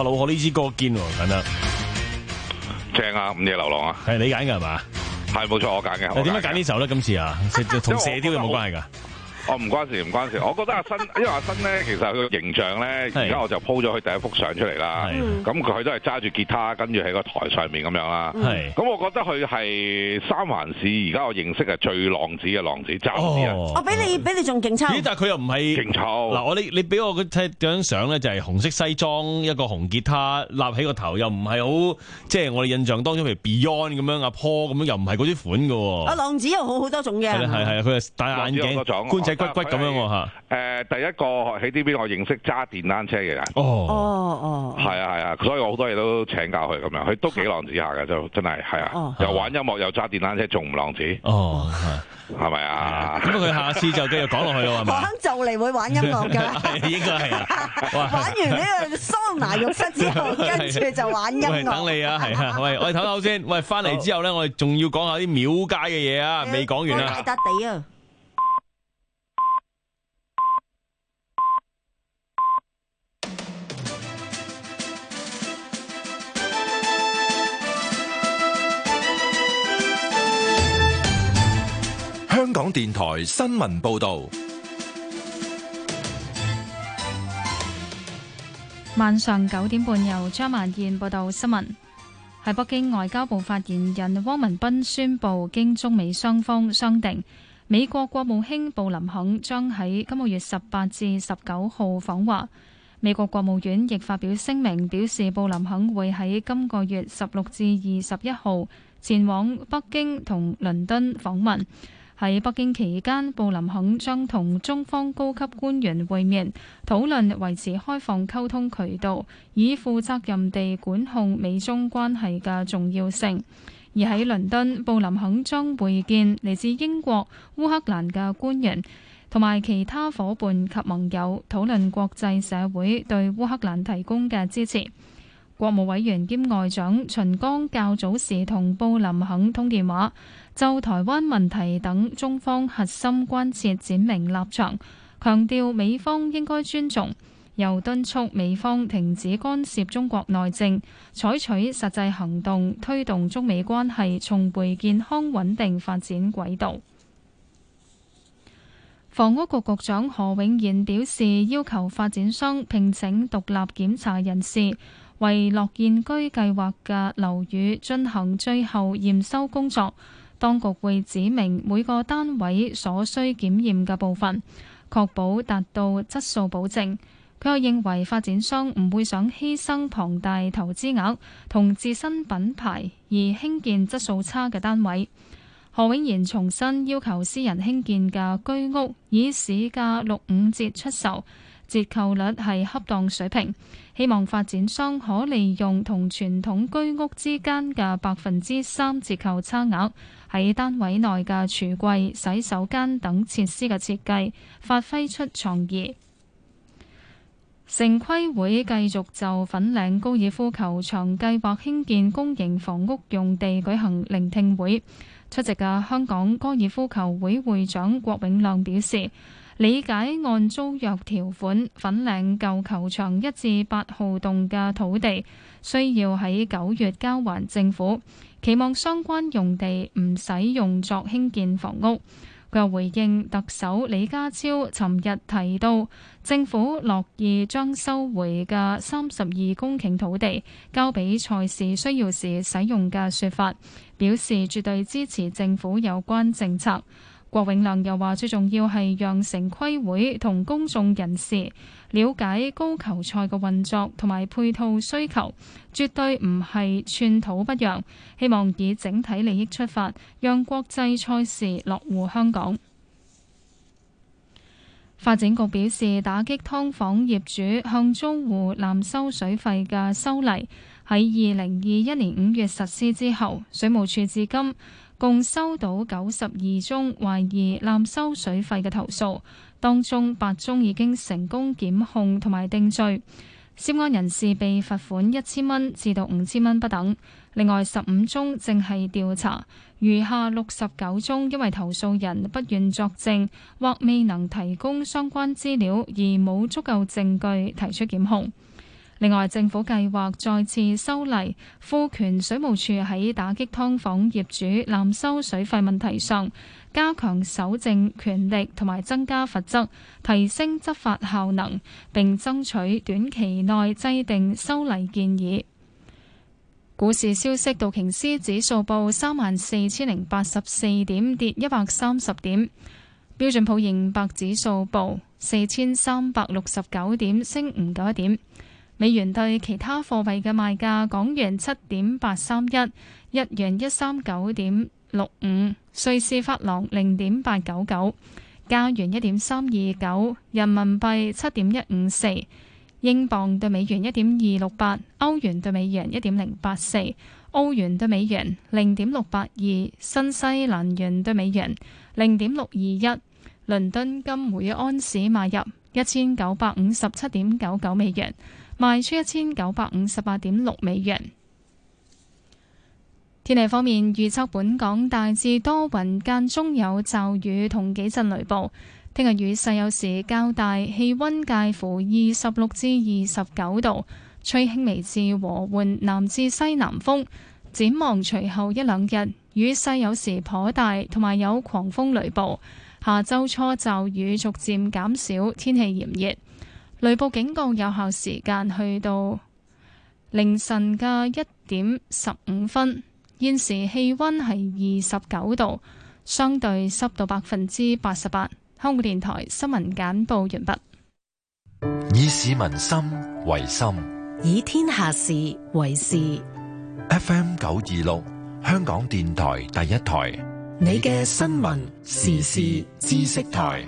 老何呢支歌堅喎，揀得正啊！午夜流浪啊， 係你揀㗎係嘛？ 係冇錯，我揀嘅。 你點解揀呢首咧？今次啊，同射雕有冇關係㗎？ 哦，唔關事，唔關事。我覺得阿新，因為阿新咧，其實佢個形象咧，而家我就 po 咗佢第一幅相出嚟啦。咁佢都係揸住吉他，跟住喺個台上面咁樣啦。咁我覺得佢係三藩市而家我認識係最浪子嘅浪子，暫時啊。 我俾你，俾你仲勁抽。 咦？但係佢又唔係勁抽。 嗱，我你你俾我睇張相咧，就係紅色西裝，一個紅吉他，立起個頭，又唔係好，即係我哋印象當中，譬如 Beyond 咁樣，阿 Paul 咁樣，又唔係嗰啲款㗎喎。 阿浪子又好好多種嘅。 係係係，佢係戴眼鏡，官仔骨骨咁樣喎。 誒、呃，第一個喺呢邊我認識揸電單車嘅人。 哦哦哦， 係啊係啊，所以我好多嘢都請教佢咁樣，佢都幾浪子下嘅，就真係係啊， 哦、 又玩音樂又揸電單車，仲唔浪子？ 哦， 係咪啊？ 咁佢下次就繼續講落去咯，係咪？ 我肯就嚟會玩音樂㗎， 應該係啊。 玩完呢個桑拿浴室之後，跟住就玩音樂。 等你啊，係啊，喂，我哋唞唞先。喂，翻嚟之後咧，我哋仲要講下啲廟街嘅嘢啊，未講完啊。 大笪地啊！ 香港電台新聞報道， 晚上九點半由張曼燕報道新聞。喺北京，外交部發言人汪文斌宣布，經中美雙方商定，美國國務卿布林肯將喺今個月十八至十九號訪華。美國國務院亦發表聲明，表示布林肯會喺今個月十六至二十一號前往北京同倫敦訪問。喺北京期間，布林肯將同中方高級官員會面，討論維持開放溝通渠道，以負責任地管控美中關係嘅重要性。而喺倫敦，布林肯將會見嚟自英國、烏克蘭嘅官員，同埋其他夥伴及盟友，討論國際社會對烏克蘭提供嘅支持。國務委員兼外長秦剛較早時同布林肯通電話，就台灣問題等中方核心關切展明立場，強調美方應該尊重，又敦促美方停止干涉中國內政，採取實際行動推動中美關係重回健康穩定發展軌道。房屋局局長何永賢表示，要求發展商聘請獨立檢查人士，為樂建居計劃嘅樓宇進行最後驗收工作，當局會指明每個單位所需檢驗嘅部分，確保達到質素保證。佢又認為發展商唔會想犧牲龐大投資額同自身品牌而興建質素差嘅單位。何永賢重申要求私人興建嘅居屋以市價六五折出售，折扣率係恰當水平，希望發展商可利用同傳統居屋之間嘅百分之三折扣差額，喺單位內嘅櫥櫃、洗手間等設施嘅設計發揮出創意。城規會繼續就粉嶺高爾夫球場計劃興建公營房屋用地舉行聆聽會，出席嘅香港高爾夫球會會長郭永亮表示，理解按租約條款，粉嶺舊球場一至八號洞嘅土地需要喺九月交還政府，期望相關用地唔使用作興建房屋。佢又回應特首李家超尋日提到，政府樂意將收回嘅三十二公頃土地交俾賽事需要時使用嘅說法，表示絕對支持政府有關政策。郭永亮又話，最重要係讓城規會同公眾人士了解高球賽嘅運作同埋配套需求，絕對唔係寸土不讓，希望以整體利益出發，讓國際賽事落戶香港。發展局表示，打擊劏房業主向租戶濫收水費嘅修例喺二零二一年五月實施之後，水務署至今共收到九十二宗懷疑濫收水費嘅投訴，當中八宗已經成功檢控同埋定罪，涉案人士被罰款一千蚊至到五千蚊不等。另外十五宗正係調查，餘下六十九宗因為投訴人不願作證或未能提供相關資料而冇足夠證據提出檢控。 另外，政府計劃再次修例，賦權水務署喺打擊劏房業主濫收水費問題上，加強搜證權力同埋增加罰則，提升執法效能，並爭取短期內制定修例建議。股市消息，道瓊斯指數報三萬四千零八十四點，跌一百三十點；標準普爾五百指數報四千三百六十九點，升五九一點。美元對其他貨幣嘅賣價：港元七點八三一，日元一三九點六五，瑞士法郎零點八九九，加元一點三二九，人民幣七點一五四，英鎊對美元一點二六八，歐元對美元一點零八四，澳元對美元零點六八二，新西蘭元對美元零點六二一。倫敦金每安士買入一千九百五十七點九九美元，賣出一千九百五十八點六美元。天氣方面，預測本港大致多雲，間中有驟雨同幾陣雷暴。聽日雨勢有時較大，氣溫介乎二十六至二十九度，吹輕微至和緩南至西南風。展望隨後一兩日，雨勢有時頗大，同埋有狂風雷暴。下周初驟雨逐漸減少，天氣炎熱。雷暴警告有效時間去到凌晨嘅一點十五分。現時氣溫係二十九度，相對濕度百分之八十八。香港電台新聞簡報完畢。 以市民心為心， 以天下事為事。 F M 九二六，香港電台第一台， 你嘅新聞時事知識台。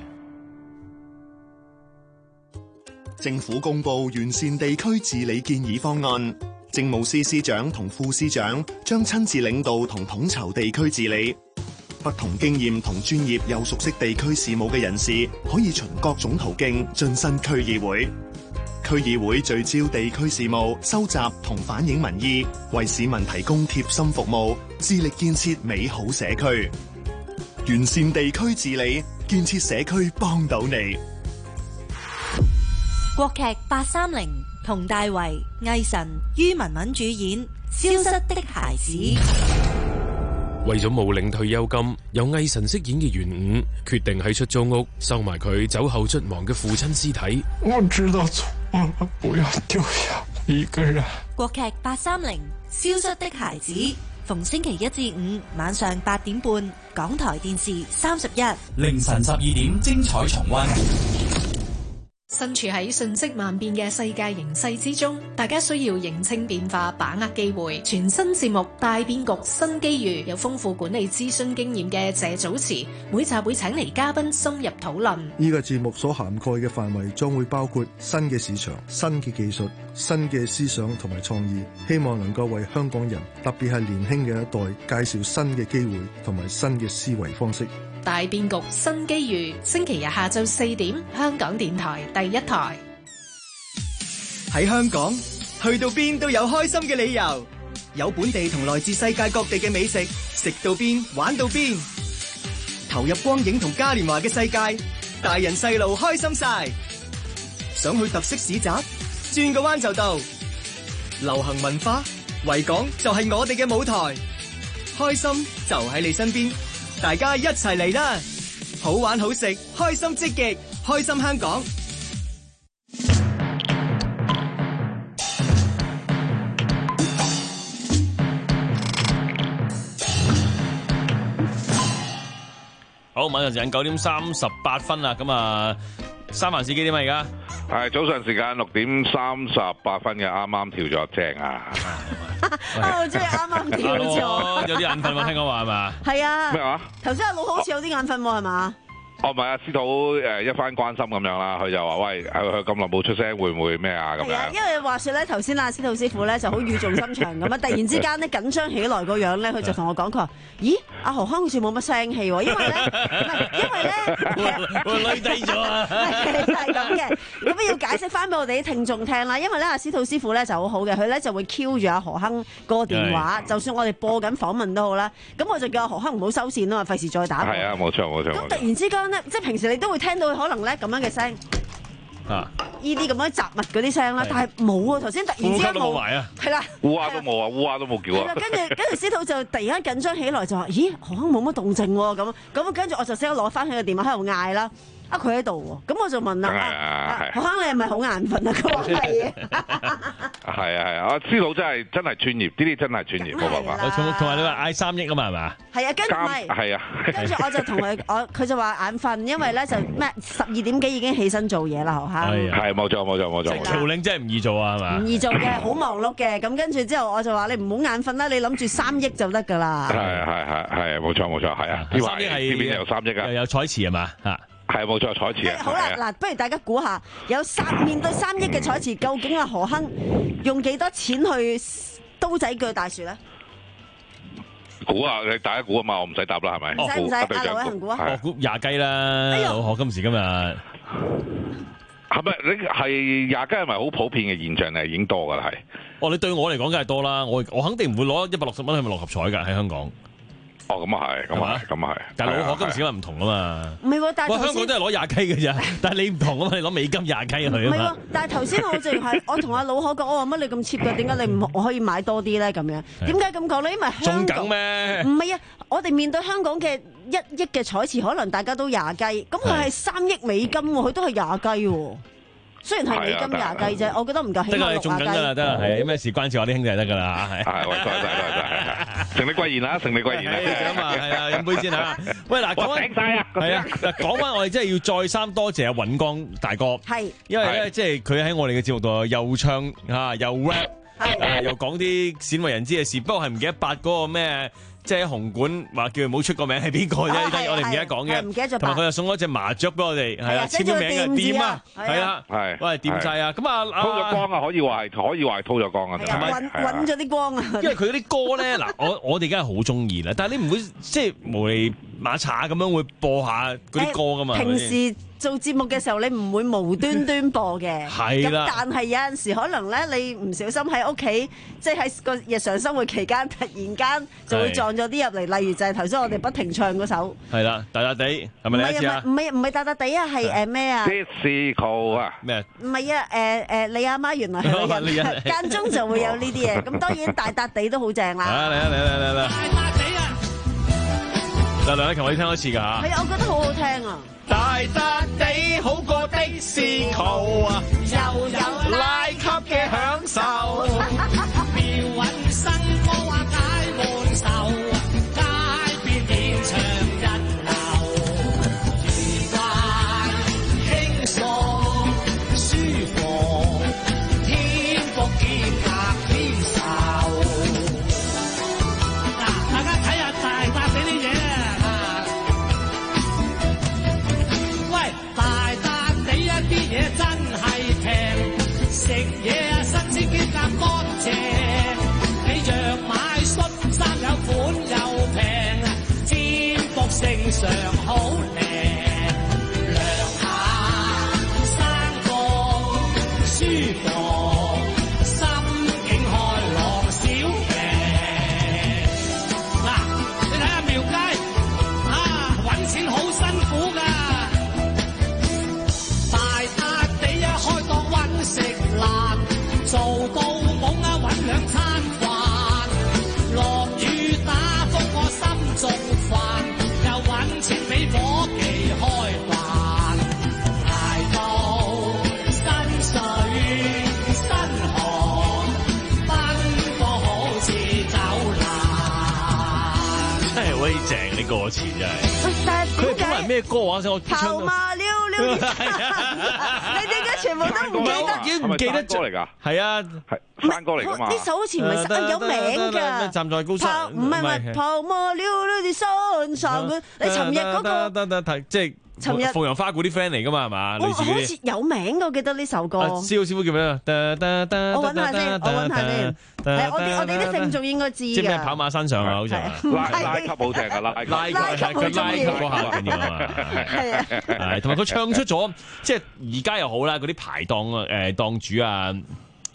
政府公布完善地區治理建議方案，政務司司長同副司長將親自領導同統籌地區治理。不同經驗同專業又熟悉地區事務嘅人士，可以循各種途徑晉身區議會。區議會聚焦地區事務，收集同反映民意，為市民提供貼心服務，致力建設美好社區。完善地區治理，建設社區，幫到你。 國劇八三零，佟大為、魏晨、于文文主演《消失的孩子》。 為咗冒領退休金，由魏晨飾演嘅袁武決定喺出租屋收埋佢酒後猝亡嘅父親屍體。 我知道錯了，不要丟下一個人。 國劇八三零，《消失的孩子》，逢星期一至五晚上八點半，港台電視三十一， 凌晨十二點精彩重溫。 身處喺瞬息萬變嘅世界形勢之中，大家需要認清變化，把握機會。全新節目大變局新機遇，有豐富管理諮詢經驗嘅謝祖慈，每集會請嚟嘉賓深入討論。 呢個節目所涵蓋嘅範圍將會包括新嘅市場、新嘅技術、新嘅思想同埋創意，希望能夠為香港人，特別係年輕嘅一代，介紹新嘅機會同埋新嘅思維方式。 大變局新機遇，星期日下晝四點，香港電台第一台。 喺香港，去到邊都有開心嘅理由，有本地同來自世界各地嘅美食，食到邊玩到邊，投入光影同嘉年華嘅世界，大人細路開心晒。想去特色市集，轉個彎就到。流行文化，維港就係我哋嘅舞台，開心就喺你身邊。大家一齊嚟啦！好玩好食，開心積極，開心香港。 好，晚上時間九點三十八分啦，咁啊，三藩市幾點啊？而家係早上時間六點三十八分嘅，啱啱跳咗正啊！ 啊！我中意啱啱跳咗， 有啲眼瞓喎，聽講話係嘛？ 係啊。 咩話？ 頭先阿老好似有啲眼瞓喎，係嘛？ 哦，唔係啊，司徒誒一番關心咁樣啦，佢就話：喂，佢咁耐冇出聲，會唔會咩啊？咁樣。 因為話説咧，頭先阿司徒師傅咧就好語重心長咁啊，突然之間咧緊張起來個樣咧，佢就同我講：佢話，咦，阿何康好似冇乜聲氣喎，因為咧，唔係因為咧， 我累低咗啊！ 係係咁嘅，咁要解釋翻俾我哋啲聽眾聽啦。因為咧，阿司徒師傅咧就好好嘅，佢咧就會 Q 住阿何康個電話，就算我哋播緊訪問都好啦。咁我就叫阿何康唔好收線啊嘛，費事再打。 係啊，冇錯冇錯。 咁突然之間咧，即係平時你都會聽到佢可能咧咁樣嘅聲， 啊， 呢啲咁樣雜物嗰啲聲啦，但係冇啊！頭先突然之間冇，係啦， 烏鴉都冇啊，烏鴉都冇叫啊。 跟住跟住司徒就突然間緊張起來，就話：咦，何鏗冇乜動靜喎咁。咁跟住我就即刻攞翻佢個電話喺度嗌啦。啊，佢喺度喎，咁我就問啦：何鏗你係咪好眼瞓啊？佢話係。 係啊係啊，司徒真係真係專業，呢啲真係專業，冇辦法。 同同埋你話嗌三億啊嘛係嘛？ 係啊，跟住咪係啊， 跟住我就同佢，我佢就話眼瞓，因為咧就咩十二點幾已經起身做嘢啦，何鏗。 係冇錯冇錯冇錯。 條領真係唔易做啊係嘛？ 唔易做嘅，好忙碌嘅。咁跟住之後我就話你唔好眼瞓啦，你諗住三億就得㗎啦。 係係係係冇錯冇錯係啊。 三億係呢邊有三億啊？ 又有彩池係嘛嚇？ 係冇錯，彩池啊！ 好啦，嗱，不如大家估下，有三面對三億嘅彩池，究竟阿何鏗用幾多錢去刀仔鋸大樹咧？ 估啊！你大家估啊嘛，我唔使答啦，係咪？ 唔使唔使，阿劉偉恒估啊！ 我估廿雞啦，老何今時今日係咪？你係廿雞係咪好普遍嘅現象咧？已經多㗎啦，係。 哦，你對我嚟講梗係多啦，我我肯定唔會攞一百六十蚊去買六合彩㗎喺香港。 哦，咁啊係，咁啊係，咁啊係。 但係老何今時今日唔同啊嘛。 唔係喎，但係香港都係攞廿雞嘅咋，但係你唔同啊嘛，你攞美金廿雞去啊嘛。 唔係喎，但係頭先我淨係我同阿老何講，我話乜你咁 cheap 嘅？點解你唔我可以買多啲咧？咁樣點解咁講咧？因為香港咩？ 唔係啊，我哋面對香港嘅一億嘅彩池，可能大家都廿雞，咁佢係三億美金喎，佢都係廿雞喎。雖然係美金廿雞啫，我覺得唔夠，起碼六廿雞。得啦，中緊㗎啦，得啦，係有咩事關照我啲兄弟得㗎啦，係。係，多謝多謝多謝， 承你貴言啦，承你貴言啦。 咁啊，係啊，飲杯先嚇。喂，嗱，講翻係啊，嗱，講翻我哋真係要再三多謝阿尹光大哥， 係， 因為咧，即係佢喺我哋嘅節目度又唱嚇又 rap，誒又講啲鮮為人知嘅事，不過係唔記得八嗰個咩？即係喺紅館話叫佢冇出個名係邊個啫？呢啲我哋唔記得講嘅。唔記得咗。同埋佢又送咗隻麻雀俾我哋，係啊，簽咗名嘅掂啊，係啊，係。喂，掂晒啊！咁啊， 偷咗光啊，可以話係可以話係偷咗光啊。 同埋揾咗啲光啊。 因為佢嗰啲歌咧，嗱，我我哋梗係好中意啦，但係你唔會即係無厘馬查咁樣會播下嗰啲歌噶嘛？ 平時做節目嘅時候，你唔會無端端播嘅。 係啦。 咁但係有陣時可能咧，你唔小心喺屋企，即係喺個日常生活期間，突然間就會撞咗啲入嚟。例如就係頭先我哋不停唱嗰首。 係啦，大大地係咪你一次啊？ 唔係唔係大大地啊，係誒咩啊 ？Disco 啊？ 咩？ 唔係啊，誒誒，你阿媽原來係女人，間中就會有呢啲嘢。咁當然大笪地都好正啦。 嚟啊嚟啊嚟啊嚟啊！大笪地啊！嗱，梁禮勤我要聽多次㗎嚇。 係啊，我覺得好好聽啊。 大笪地好過的士球啊，又有拉級嘅享受，妙韻新歌話解悶愁，街邊演唱一流，愉快輕鬆舒服，天福見隔天壽。嗱，大家睇下大笪地啲嘢啊！啲嘢真係平，食嘢啊新鮮兼夾乾淨，你若買恤衫有款又平，占卜聖上好靚，涼下生活舒服，心境開朗小平。嗱，你睇下廟街啊，揾錢好辛苦㗎。開檔揾食難，做到冇啊揾兩餐飯。落雨打風我心仲煩，又揾錢俾伙計開飯。捱到薪水辛寒，奔波好似走難。真係好正啲歌詞真係。佢本來咩歌話先我頭麻溜溜，你點解全部都唔記得？ 已經唔記得歌嚟㗎？ 係啊， 係山歌嚟㗎嘛？ 呢首好似唔係有名㗎。 站在高山， 唔係唔係頭麻溜溜啲山上佢。你尋日嗰個得得得即係。尋日鳳陽花鼓啲 friend 嚟噶嘛係嘛？類似嗰啲。好似有名㗎，我記得呢首歌。師傅師傅叫咩啊？我揾下先，我揾下先。係我哋我哋啲聽眾應該知㗎。即係咩跑馬山上啊？好似拉拉級好正㗎，拉級拉級拉級嗰下緊要啊嘛。係啊。係同埋佢唱出咗，即係而家又好啦，嗰啲排檔誒檔主啊。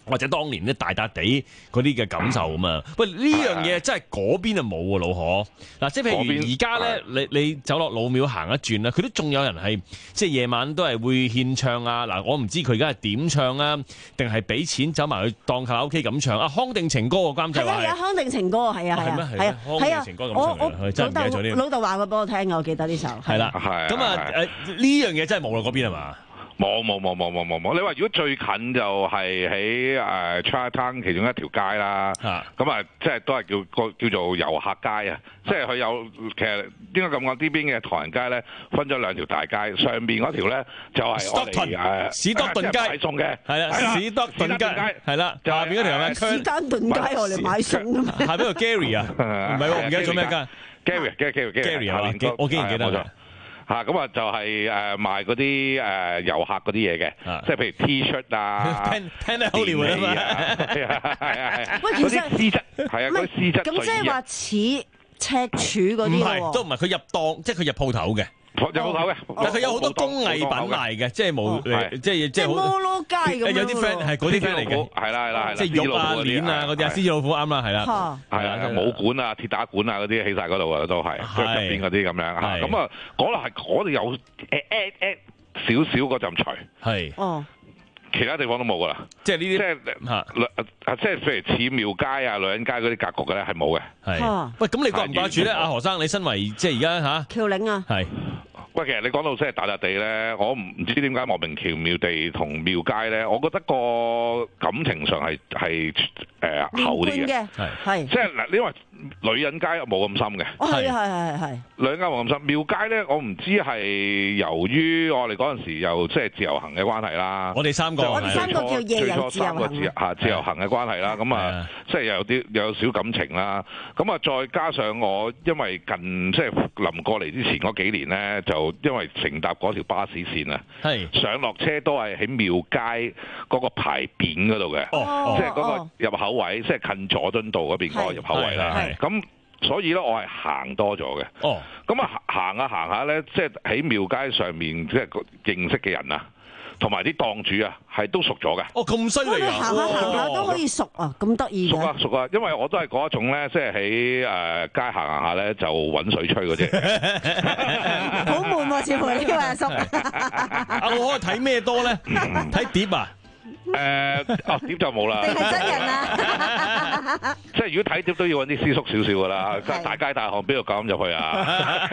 或者當年啲大笪地嗰啲嘅感受啊嘛。喂，呢樣嘢真係嗰邊就冇喎，老何。嗱，即係譬如而家咧，你你走落老廟行一轉啦，佢都仲有人係即係夜晚都係會獻唱啊。嗱，我唔知佢而家係點唱啊，定係俾錢走埋去當卡拉 OK 咁唱啊？康定情歌個監製話係。係啊， 康定情歌係啊係啊係啊，康定情歌咁唱嘅，真係唔記得咗呢。老豆話過俾我聽嘅，我記得呢首。係啦， 係。咁啊誒呢樣嘢真係冇啦，嗰邊係嘛？ 冇冇冇冇冇冇冇！你話如果最近就係喺誒 Chinatown 其中一條街啦，咁啊即係都係叫個叫做遊客街啊，即係佢有其實應該咁講，呢邊嘅唐人街咧分咗兩條大街，上邊嗰條咧就係我哋誒史多頓街買餸嘅， 係啦，史多頓街係啦，下邊嗰條係咩？ 史丹頓街我哋買餸啊嘛， 下邊個 Gary 啊，唔係喎，唔記得咗咩街 ？Gary Gary Gary 係嘛？我竟然記得咗。 嚇咁啊，就係誒賣嗰啲誒遊客嗰啲嘢嘅，即係譬如 T-shirt 啊、 Penny Hollywood 啊嘛， 係啊係啊係。 喂，其實絲質係啊，嗰啲絲質。 咁即係話似赤柱嗰啲喎？ 唔係，都唔係，佢入檔，即係佢入鋪頭嘅。 有鋪頭嘅， 但係佢有好多工藝品賣嘅，即係冇即係即係摩羅街咁樣。 有啲 friend 係嗰啲 friend 嚟嘅， 係啦係啦係啦， 即係玉啊鏈啊嗰啲啊，獅子老虎啱啦，係啦， 係啦，武館啊、鐵打館啊嗰啲起曬嗰度啊，都係入邊嗰啲咁樣嚇。咁啊，嗰度係嗰度有誒誒誒少少嗰陣除係哦。 其他地方都冇噶啦， 即係呢啲， 即係啊，即係譬如似廟街啊、女人街嗰啲格局嘅咧，係冇嘅。 係，喂，咁你掛唔掛住咧？阿何生，你身為即係而家嚇橋嶺啊， 係。 喂，其實你講到即係大笪地咧，我唔唔知點解莫名其妙地同廟街咧，我覺得個感情上係係誒厚啲嘅， 係即係嗱，你話女人街冇咁深嘅， 係係係係， 女人街冇咁深，廟街咧，我唔知係由於我哋嗰陣時又即係自由行嘅關係啦， 我哋三個， 我哋三個叫夜遊自由行嚇自由行嘅關係啦，咁啊，即係又有啲有少感情啦，咁啊，再加上我因為近即係臨過嚟之前嗰幾年咧就。因為乘搭嗰條巴士線啊，上落車都係喺廟街嗰個牌匾嗰度嘅，即係嗰個入口位，即係近佐敦道嗰邊嗰個入口位啦。咁所以咧，我係行多咗嘅。咁啊行下行下咧，即係喺廟街上面即係認識嘅人啊。同埋啲檔主啊，係都熟咗嘅。 哦，咁犀利啊！ 行下行下都可以熟啊，咁得意嘅。 熟啊熟啊，因為我都係嗰一種咧，即係喺誒街行行下咧，就揾水吹嗰啲。 好悶喎，似乎呢位阿叔。 啊，我可以睇咩多咧？睇碟啊！ 誒，哦，碟就冇啦。 定係真人啊？ 即係如果睇碟都要揾啲師叔少少噶啦，大街大巷邊度敢入去啊？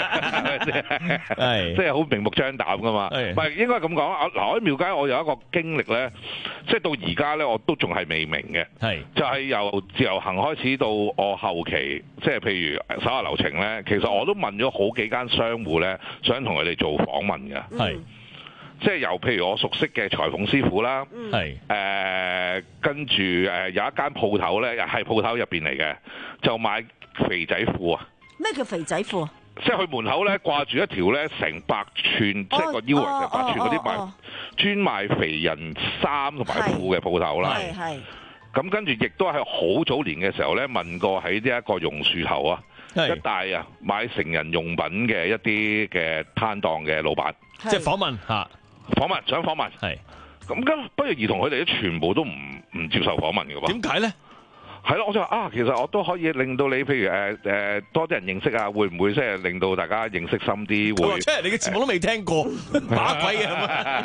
係，即係好明目張膽噶嘛。唔係應該咁講。嗱，喺廟街我有一個經歷咧，即係到而家咧我都仲係未明嘅。係，就係由自由行開始到我後期，即係譬如手下留情咧，其實我都問咗好幾間商戶咧，想同佢哋做訪問嘅。係。即係由譬如我熟悉嘅裁縫師傅啦，係誒、呃、跟住誒有一間鋪頭咧，又係鋪頭入邊嚟嘅，就買肥仔褲啊！ 咩叫肥仔褲啊？ 即係佢門口咧掛住一條咧成百寸，即係個腰圍成百寸嗰啲賣專賣肥人衫同埋褲嘅鋪頭啦。係係。咁跟住亦都係好早年嘅時候咧，問過喺呢一個榕樹頭啊，一帶啊買成人用品嘅一啲嘅攤檔嘅老闆， 即係訪問嚇。 訪問想訪問係咁，咁不約而同佢哋都全部都唔唔接受訪問嘅喎。點解咧？ 係咯，我就話啊，其實我都可以令到你，譬如誒誒、呃、多啲人認識啊，會唔會即係令到大家認識深啲？會即係你嘅節目都未聽過，把鬼嘅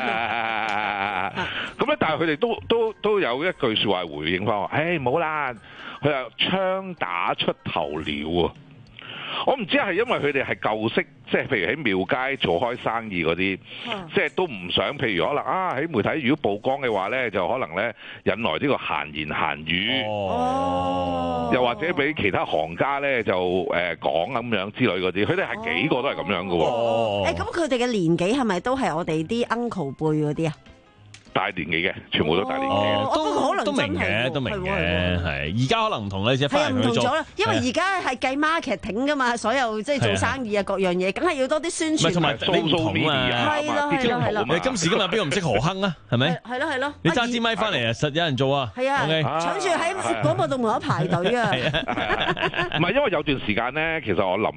咁咧，但係佢哋都都都有一句説話回應翻我，誒冇啦，佢話槍打出頭鳥啊！我唔知係因為佢哋係舊式，即係譬如喺廟街做開生意嗰啲，嗯、即係都唔想，譬如可能啊喺媒體如果曝光嘅話咧，就可能咧引來呢個閒言閒語，哦、又或者俾其他行家咧就誒講咁樣之類嗰啲，佢哋係幾個都係咁樣嘅喎。誒咁佢哋嘅年紀係咪都係我哋啲 uncle 輩嗰啲啊？ 大年紀嘅，全部都大年紀嘅， 哦、都可能都明嘅，都明嘅，係而家可能唔同啦，即係翻嚟去做。 因為而家係計 marketing 噶嘛，所有即係做生意啊，各樣嘢，梗係要多啲宣傳。 同埋你唔同啊， 係咯係咯係咯。 你今時今日邊個唔識何亨啊？係咪？ 係咯係咯。 你揸支咪翻嚟啊，實有人做啊。 係啊，搶住喺廣播道門口排隊啊。 唔係因為有段時間咧，其實我臨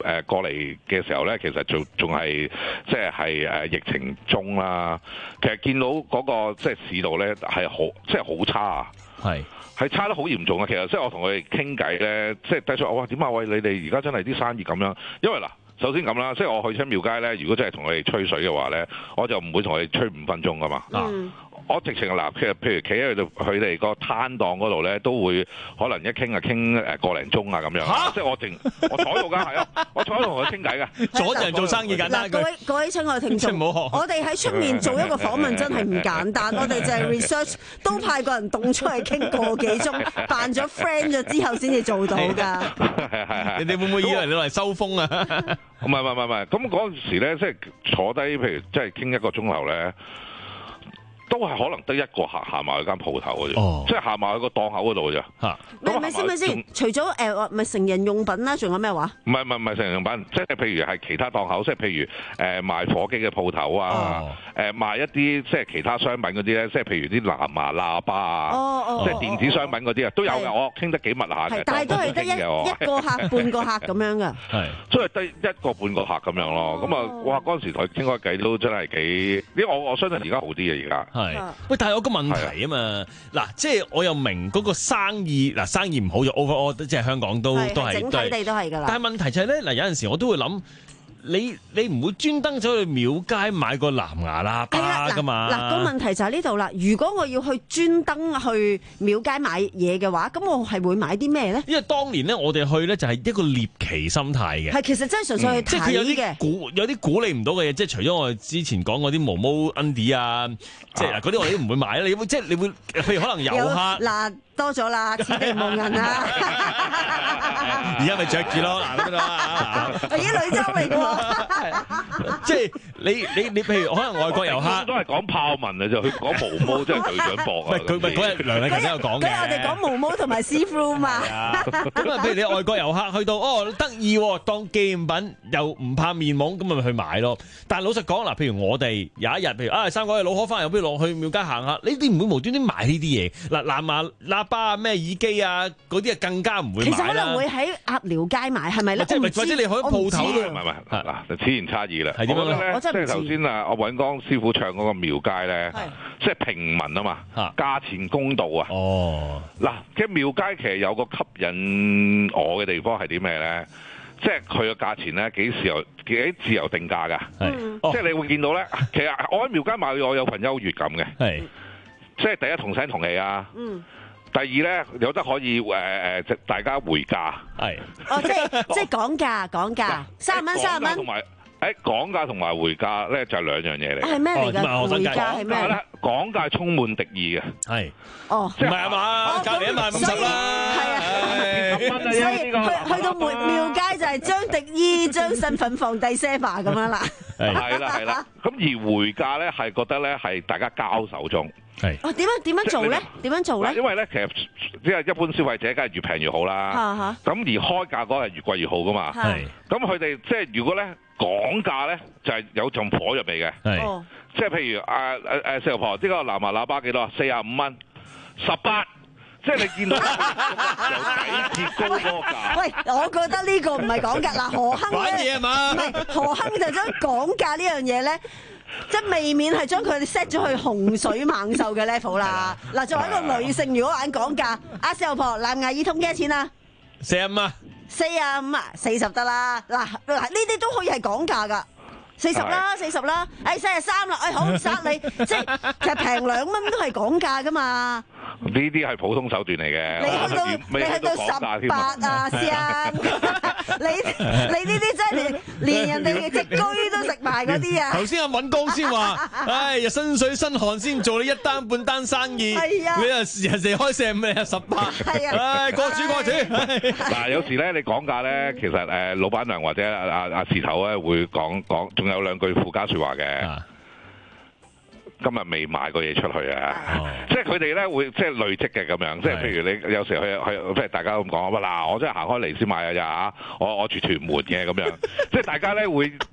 誒過嚟嘅時候咧，其實仲仲係即係係誒疫情中啦。其實見到嗰個即係市道咧係好即係好差啊，係係差得好嚴重啊。其實即係我同佢哋傾偈咧，即係低出我話點啊？喂，你哋而家真係啲生意咁樣，因為嗱。首先咁啦，即係我去親廟街咧，如果真係同佢哋吹水嘅話咧，我就唔會同佢哋吹五分鐘噶嘛。嗯、我直情嗱，其實譬如企喺度，佢哋個攤檔嗰度咧，都會可能一傾啊傾誒個零鐘啊咁樣。即係我淨我坐喺度㗎，係啊，我坐喺度同佢傾偈嘅。阻人做生意簡單。各位各位親愛聽眾，我哋喺出面做一個訪問真係唔簡單，我哋就係 research 都派個人動出嚟傾個幾鐘，扮咗 friend 咗之後先至做到㗎。 係係係。你哋會唔會以為你嚟收風啊？ 唔係唔係唔係，咁嗰陣時咧，即係坐低，譬如即係傾一個鐘頭咧，都係可能得一個客行埋去間鋪頭嘅啫，哦、即係行埋去個檔口嗰度嘅啫。嚇， 咪咪先咪先，除咗誒話咪成人用品啦，仲有咩話？ 唔係唔係唔係成人用品，即係譬如係其他檔口，即係譬如誒、呃、賣火機嘅鋪頭啊，誒、哦呃、賣一啲即係其他商品嗰啲咧，即係譬如啲藍牙喇叭啊，哦哦、即係電子商品嗰啲啊，都有嘅。我傾得幾密下嘅， 但係都係得一一個客半個客咁樣嘅，係， 即係得一個半個客咁樣咯。咁啊、哦，哇！嗰陣時同佢傾開偈都真係幾，因為我我相信而家好啲嘅而家。 係，喂，但係有個問題啊嘛，嗱，即係我又明嗰個生意，嗱，生意唔好就 overall，即係香港都都係整體地都係㗎啦。 但係問題就係咧，嗱，有陣時我都會諗。你你唔會專登走去廟街買個藍牙喇叭㗎嘛？ 嗱，個問題就喺呢度啦。如果我要去專登去廟街買嘢嘅話，咁我係會買啲咩咧？ 因為當年咧，我哋去咧就係一個獵奇心態嘅。 係，其實真係純粹去睇嘅。即係佢有啲估有啲估你唔到嘅嘢，即係除咗我之前講嗰啲毛毛 Andy 啊，即係嗱嗰啲我哋都唔會買啦。你會即係你會，譬如可能遊客嗱多咗啦，此地無銀啦。 而家咪着住咯，嗱咁樣啊！ 我依女裝嚟㗎。 即係你你你，譬如可能外國遊客都係講豹紋啊，就佢講毛毛，即係隊長博啊。 唔係佢咪嗰日梁禮勤都有講嘅。 佢我哋講毛毛同埋 see through 嘛。 咁啊，譬如你外國遊客去到哦得意喎，當紀念品又唔怕面懵，咁咪去買咯。但係老實講嗱，譬如我哋有一日，譬如啊三個老可翻，又不如落去廟街行下，你哋唔會無端端買呢啲嘢。嗱藍牙喇叭啊、咩耳機啊嗰啲啊，更加唔會買啦。 其實可能會喺鴨寮街買，係咪咧？ 即係或者你喺鋪頭唔係唔係嗱，就此言差異啦。 係點樣咧？ 即係頭先啊，我尹光師傅唱嗰個廟街咧，即係平民啊嘛，價錢公道啊。哦，嗱，嘅廟街其實有個吸引我嘅地方係啲咩咧？即係佢個價錢咧幾自由幾自由定價㗎。係，即係你會見到咧，其實我喺廟街買我有份優越感嘅。係，即係第一同聲同氣啊。嗯。第二咧有得可以誒誒、呃，大家回價。係。 哦，即係即係講價講價，三十蚊三十蚊。 同埋誒講價同埋回價咧就係兩樣嘢嚟。 係咩嚟㗎？回價係咩咧？ 講價充滿敵意嘅。係。 哦。 唔係啊嘛？隔離一萬五十啦。係啊。 所以去去到廟廟街就係將敵意將身份放低些吧咁樣啦。 係啦係啦。咁而回價咧係覺得咧係大家交手中。係。 哦，點樣點樣做咧？點樣做咧？ 因為咧，其實即係一般消費者，梗係越平越好啦。咁而開價嗰個係越貴越好噶嘛。係。咁佢哋即係如果咧講價咧，就係有陣火藥味嘅。係。即係譬如誒誒誒四老婆，呢個藍牙喇叭幾多啊？四十五蚊，十八。即係你見到由底至高嗰個價。 喂，我覺得呢個唔係講價。嗱，何亨咧， 玩嘢係嘛？ 唔係何亨就將講價呢樣嘢咧。即係未免係將佢哋 set 咗去洪水猛獸嘅 level 啦。嗱，作為一個女性，如果玩講價，阿四老婆藍牙耳筒幾多錢啊？ 四十五啊？ 四啊五啊？四十得啦。嗱嗱，呢啲都可以係講價㗎。四十啦，四十啦。誒，四十三啦。誒，好唔殺你，即係其實平兩蚊都係講價㗎嘛。 呢啲係普通手段嚟嘅。 你去到你去到十八啊，師兄，你你呢啲真係連人哋嘅隻居都食埋嗰啲啊！ 頭先阿尹光先話，唉，又身水身汗先做你一單半單生意， 係啊， 你又人哋開四十五，你係十八， 係啊， 唉，過主過主。 嗱，有時咧你講價咧，其實誒老闆娘或者阿阿阿事頭咧會講講，仲有兩句附加説話嘅。今日未買過嘢出去啊！哦、即係佢哋咧會即係累積嘅咁樣，即係譬如你有時去去，即係大家咁講，哇嗱，我真係行開嚟先買啊咋，我我住屯門嘅咁樣，即係大家咧會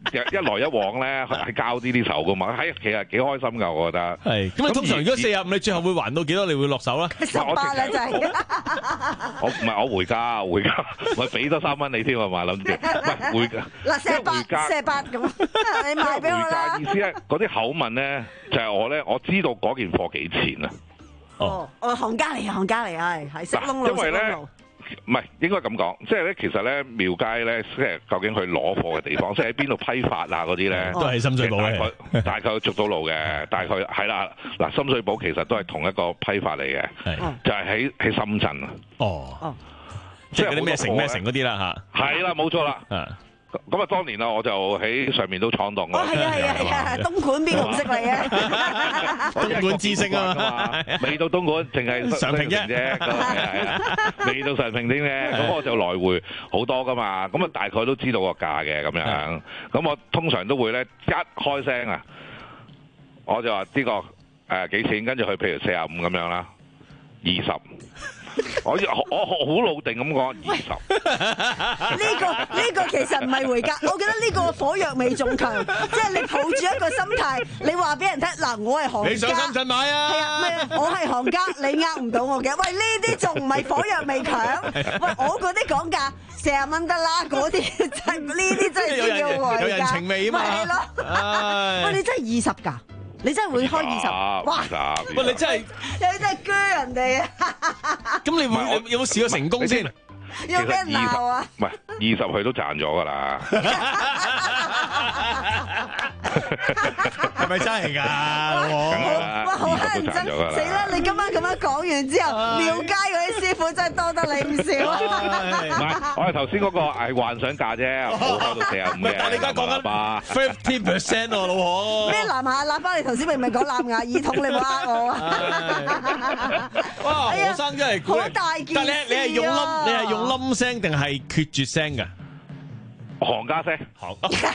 一來一往咧係交啲啲仇噶嘛，係其實幾開心㗎，我覺得。 係咁啊！通常如果四十五，你最後會還到幾多？你會落手啦？ 十八啦，就係。 我唔係我回家，回家我俾多三蚊你添啊嘛，諗住唔係回家。 嗱，四十八，四十八咁，你賣俾我啦。 回家意思咧，嗰啲口吻咧就係我咧，我知道嗰件貨幾錢啊。 哦，哦，行家嚟，行家嚟，係係識窿路， 因為咧識窿路。 唔係應該咁講，即係咧，其實咧廟街咧，即係究竟佢攞貨嘅地方，即係喺邊度批發啊嗰啲咧， 都係深水埗大概大概捉到路嘅，大概係啦。嗱，深水埗其實都係同一個批發嚟嘅，就係喺喺深圳啊。 哦，即係嗰啲咩城咩城嗰啲啦嚇。係啦，冇錯啦。咁啊，當年啊，我就喺上面都闖蕩過。 哦，係啊，係啊，係啊，東莞邊個唔識你啊？ 東莞知識啊嘛， 未到東莞，淨係常平啫， 係啊，未到常平添嘅。咁我就來回好多噶嘛，咁啊大概都知道個價嘅咁樣。咁我通常都會咧一開聲啊，我就話呢個誒幾錢，跟住佢譬如四十五咁樣啦，二十。我我好老定咁講二十。 呢個呢個其實唔係回價，我覺得呢個火藥味仲強，即係你抱住一個心態，你話俾人聽嗱，我係行家。 你上深圳買啊？ 係啊，唔係我係行家，你呃唔到我嘅。喂，呢啲仲唔係火藥味強？喂，我嗰啲講價四十蚊得啦，嗰啲真呢啲真係先叫回價。 有人情味啊嘛。 咪係咯。喂，你真係二十㗎？你真係會開二十？哇！ 喂，你真係你真係鋸人哋啊！ 咁你會有冇試過成功先？ 有俾人鬧啊？ 唔係二十佢都賺咗㗎啦。 係咪真係㗎？ 哇！好乞人憎，死啦！你今晚咁樣講完之後，廟街嗰啲師傅真係多得你唔少啊！ 唔係，我哋頭先嗰個係幻想價啫，冇開到四十五嘅。 但係你而家講緊 fifty percent 喎，老婆。 咩藍牙喇叭？你頭先明明講藍牙耳筒，你冇呃我啊！ 哇！何生真係好大件事啊！ 但係你你係用冧，你係用冧聲定係決絕聲㗎？ 行家聲， 行。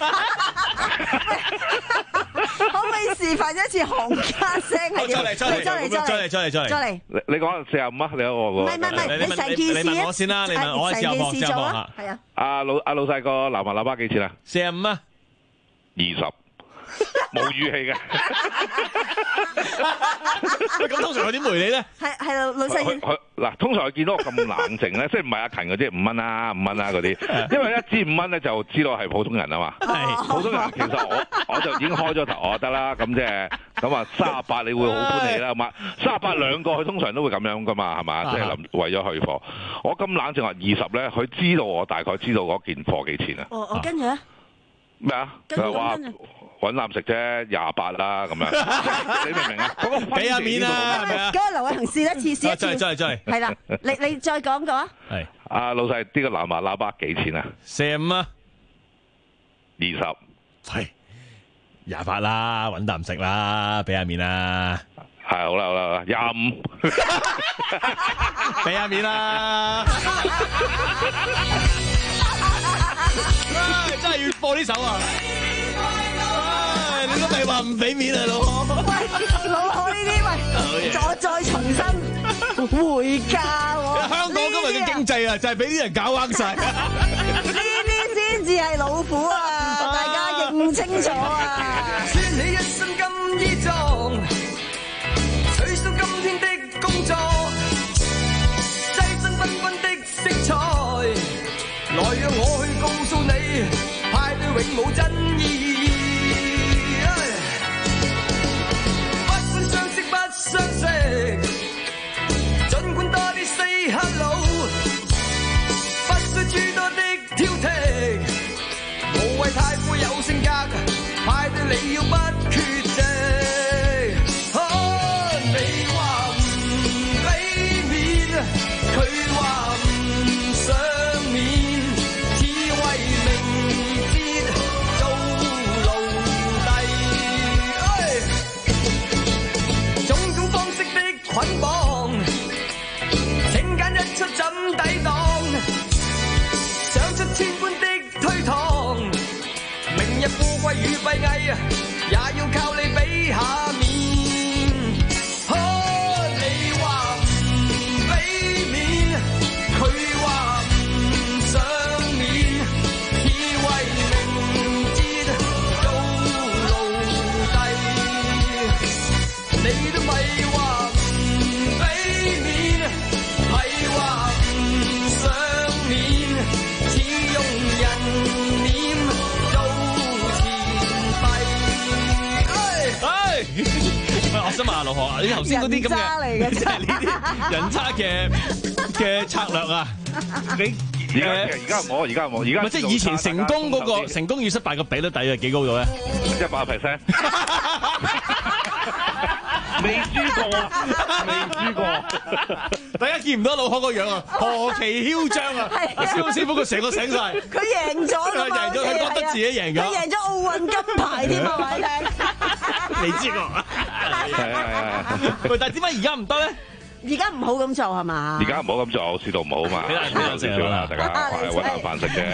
可唔可以示範一次行家聲係點？ 再嚟，再嚟，再嚟，再嚟，再嚟，再嚟。 再嚟。 你你講四十五啊？你我唔係唔係唔係，你成件事你問我先啦，你問我試下試下望下。 係啊。 阿老阿老細個藍牙喇叭幾錢啊？ 四十五啊。 二十。冇語氣嘅。 咁通常佢點回你咧？ 係係老老細。 佢嗱，通常佢見到我咁冷靜咧，即係唔係阿勤嗰啲五蚊啦、五蚊啦嗰啲，因為一支五蚊咧就知道係普通人啊嘛。係普通人，其實我我就已經開咗頭，我得啦。咁即係咁啊，三十八你會好歡喜啦，咁啊，三十八兩個佢通常都會咁樣噶嘛，係嘛？即係諗為咗去貨。我咁冷靜話二十咧，佢知道我大概知道嗰件貨幾錢啊？ 哦哦，跟住咧咩啊？就話揾啖食啫，廿八啦咁樣，你明唔明啊？嗰個俾下面啊，係咪啊？ 嗰個劉偉恒試一次，試一次。 再再再。 係啦，你你再講過啊？ 係。 阿老細，呢個藍牙喇叭幾錢啊？ 四十五啊。 二十。 係。廿八啦，揾啖食啦，俾下面啦。 係好啦好啦好啦，廿五。 俾下面啦。真係要播呢首啊！你都未話唔俾面啊，老何！ 喂，老何呢啲喂，再再重新回價喎！ 香港今日嘅經濟啊，就係俾啲人搞彎晒。 呢啲先至係老虎啊！大家認清楚啊！ 穿起一身金衣裝，取消今天的工作，擠身繽紛的色彩，來讓我去告訴你，派對永冇真意。相識，儘管多啲 say hello， 不需諸多的挑剔，無謂太富有性格，派對你要不缺席。哦，你話唔俾面，佢話唔上面，只為明節做奴隸。捆綁，請揀一出怎抵擋？想出千般的推搪，明日富貴與閉翳，也要靠你俾下面。哦，你話唔俾面，佢話唔上面，只為明節念做前輩。 唉，我想問下盧學，你頭先嗰啲咁嘅，即係呢啲人渣嘅嘅策略啊，你？ 而家而家冇，而家冇，而家即係以前成功嗰個成功與失敗個比率底係幾高咗咧？ 一百 percent， 未輸過，未輸過。 大家見唔到老學個樣啊，何其囂張啊！蕭師傅佢成個醒晒， 佢贏咗㗎嘛， 贏咗，佢覺得自己贏咗， 佢贏咗奧運金牌添啊！話你聽， 未知喎。係係係。喂，但係點解而家唔得咧？ 而家唔好咁做係嘛？ 而家唔好咁做，市道唔好嘛，少少啦，大家快揾下飯食啫，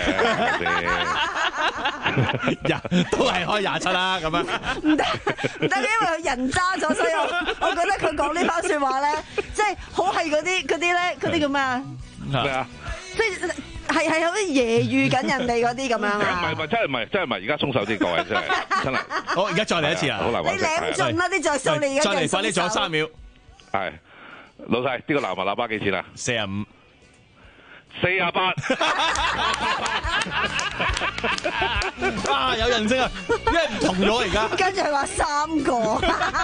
人都係開廿七啦，咁樣。 唔得唔得，因為佢人渣咗，所以我我覺得佢講呢番説話咧，即係好係嗰啲嗰啲咧，嗰啲叫咩啊？ 咩啊？ 即係係係好似揶揄緊人哋嗰啲咁樣啊！ 唔係唔係，真係唔係真係唔係，而家鬆手啲各位真係真係。 好，而家再嚟一次啊！ 好難揾食。 你舐盡啦啲着數，你而家再嚟快啲，仲有三秒。 係。老細，呢個藍牙喇叭幾錢啊？ 四十五， 四十八。 啊，有人聲啊，因為唔同咗而家。 跟住佢話三個。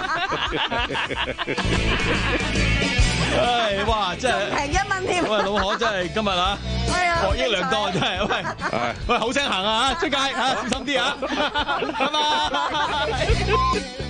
唉，哇，真係平一蚊添。 喂，老可真係今日啊，獲益良多真係，喂，喂，好聲行啊，出街嚇，小心啲啊，拜拜。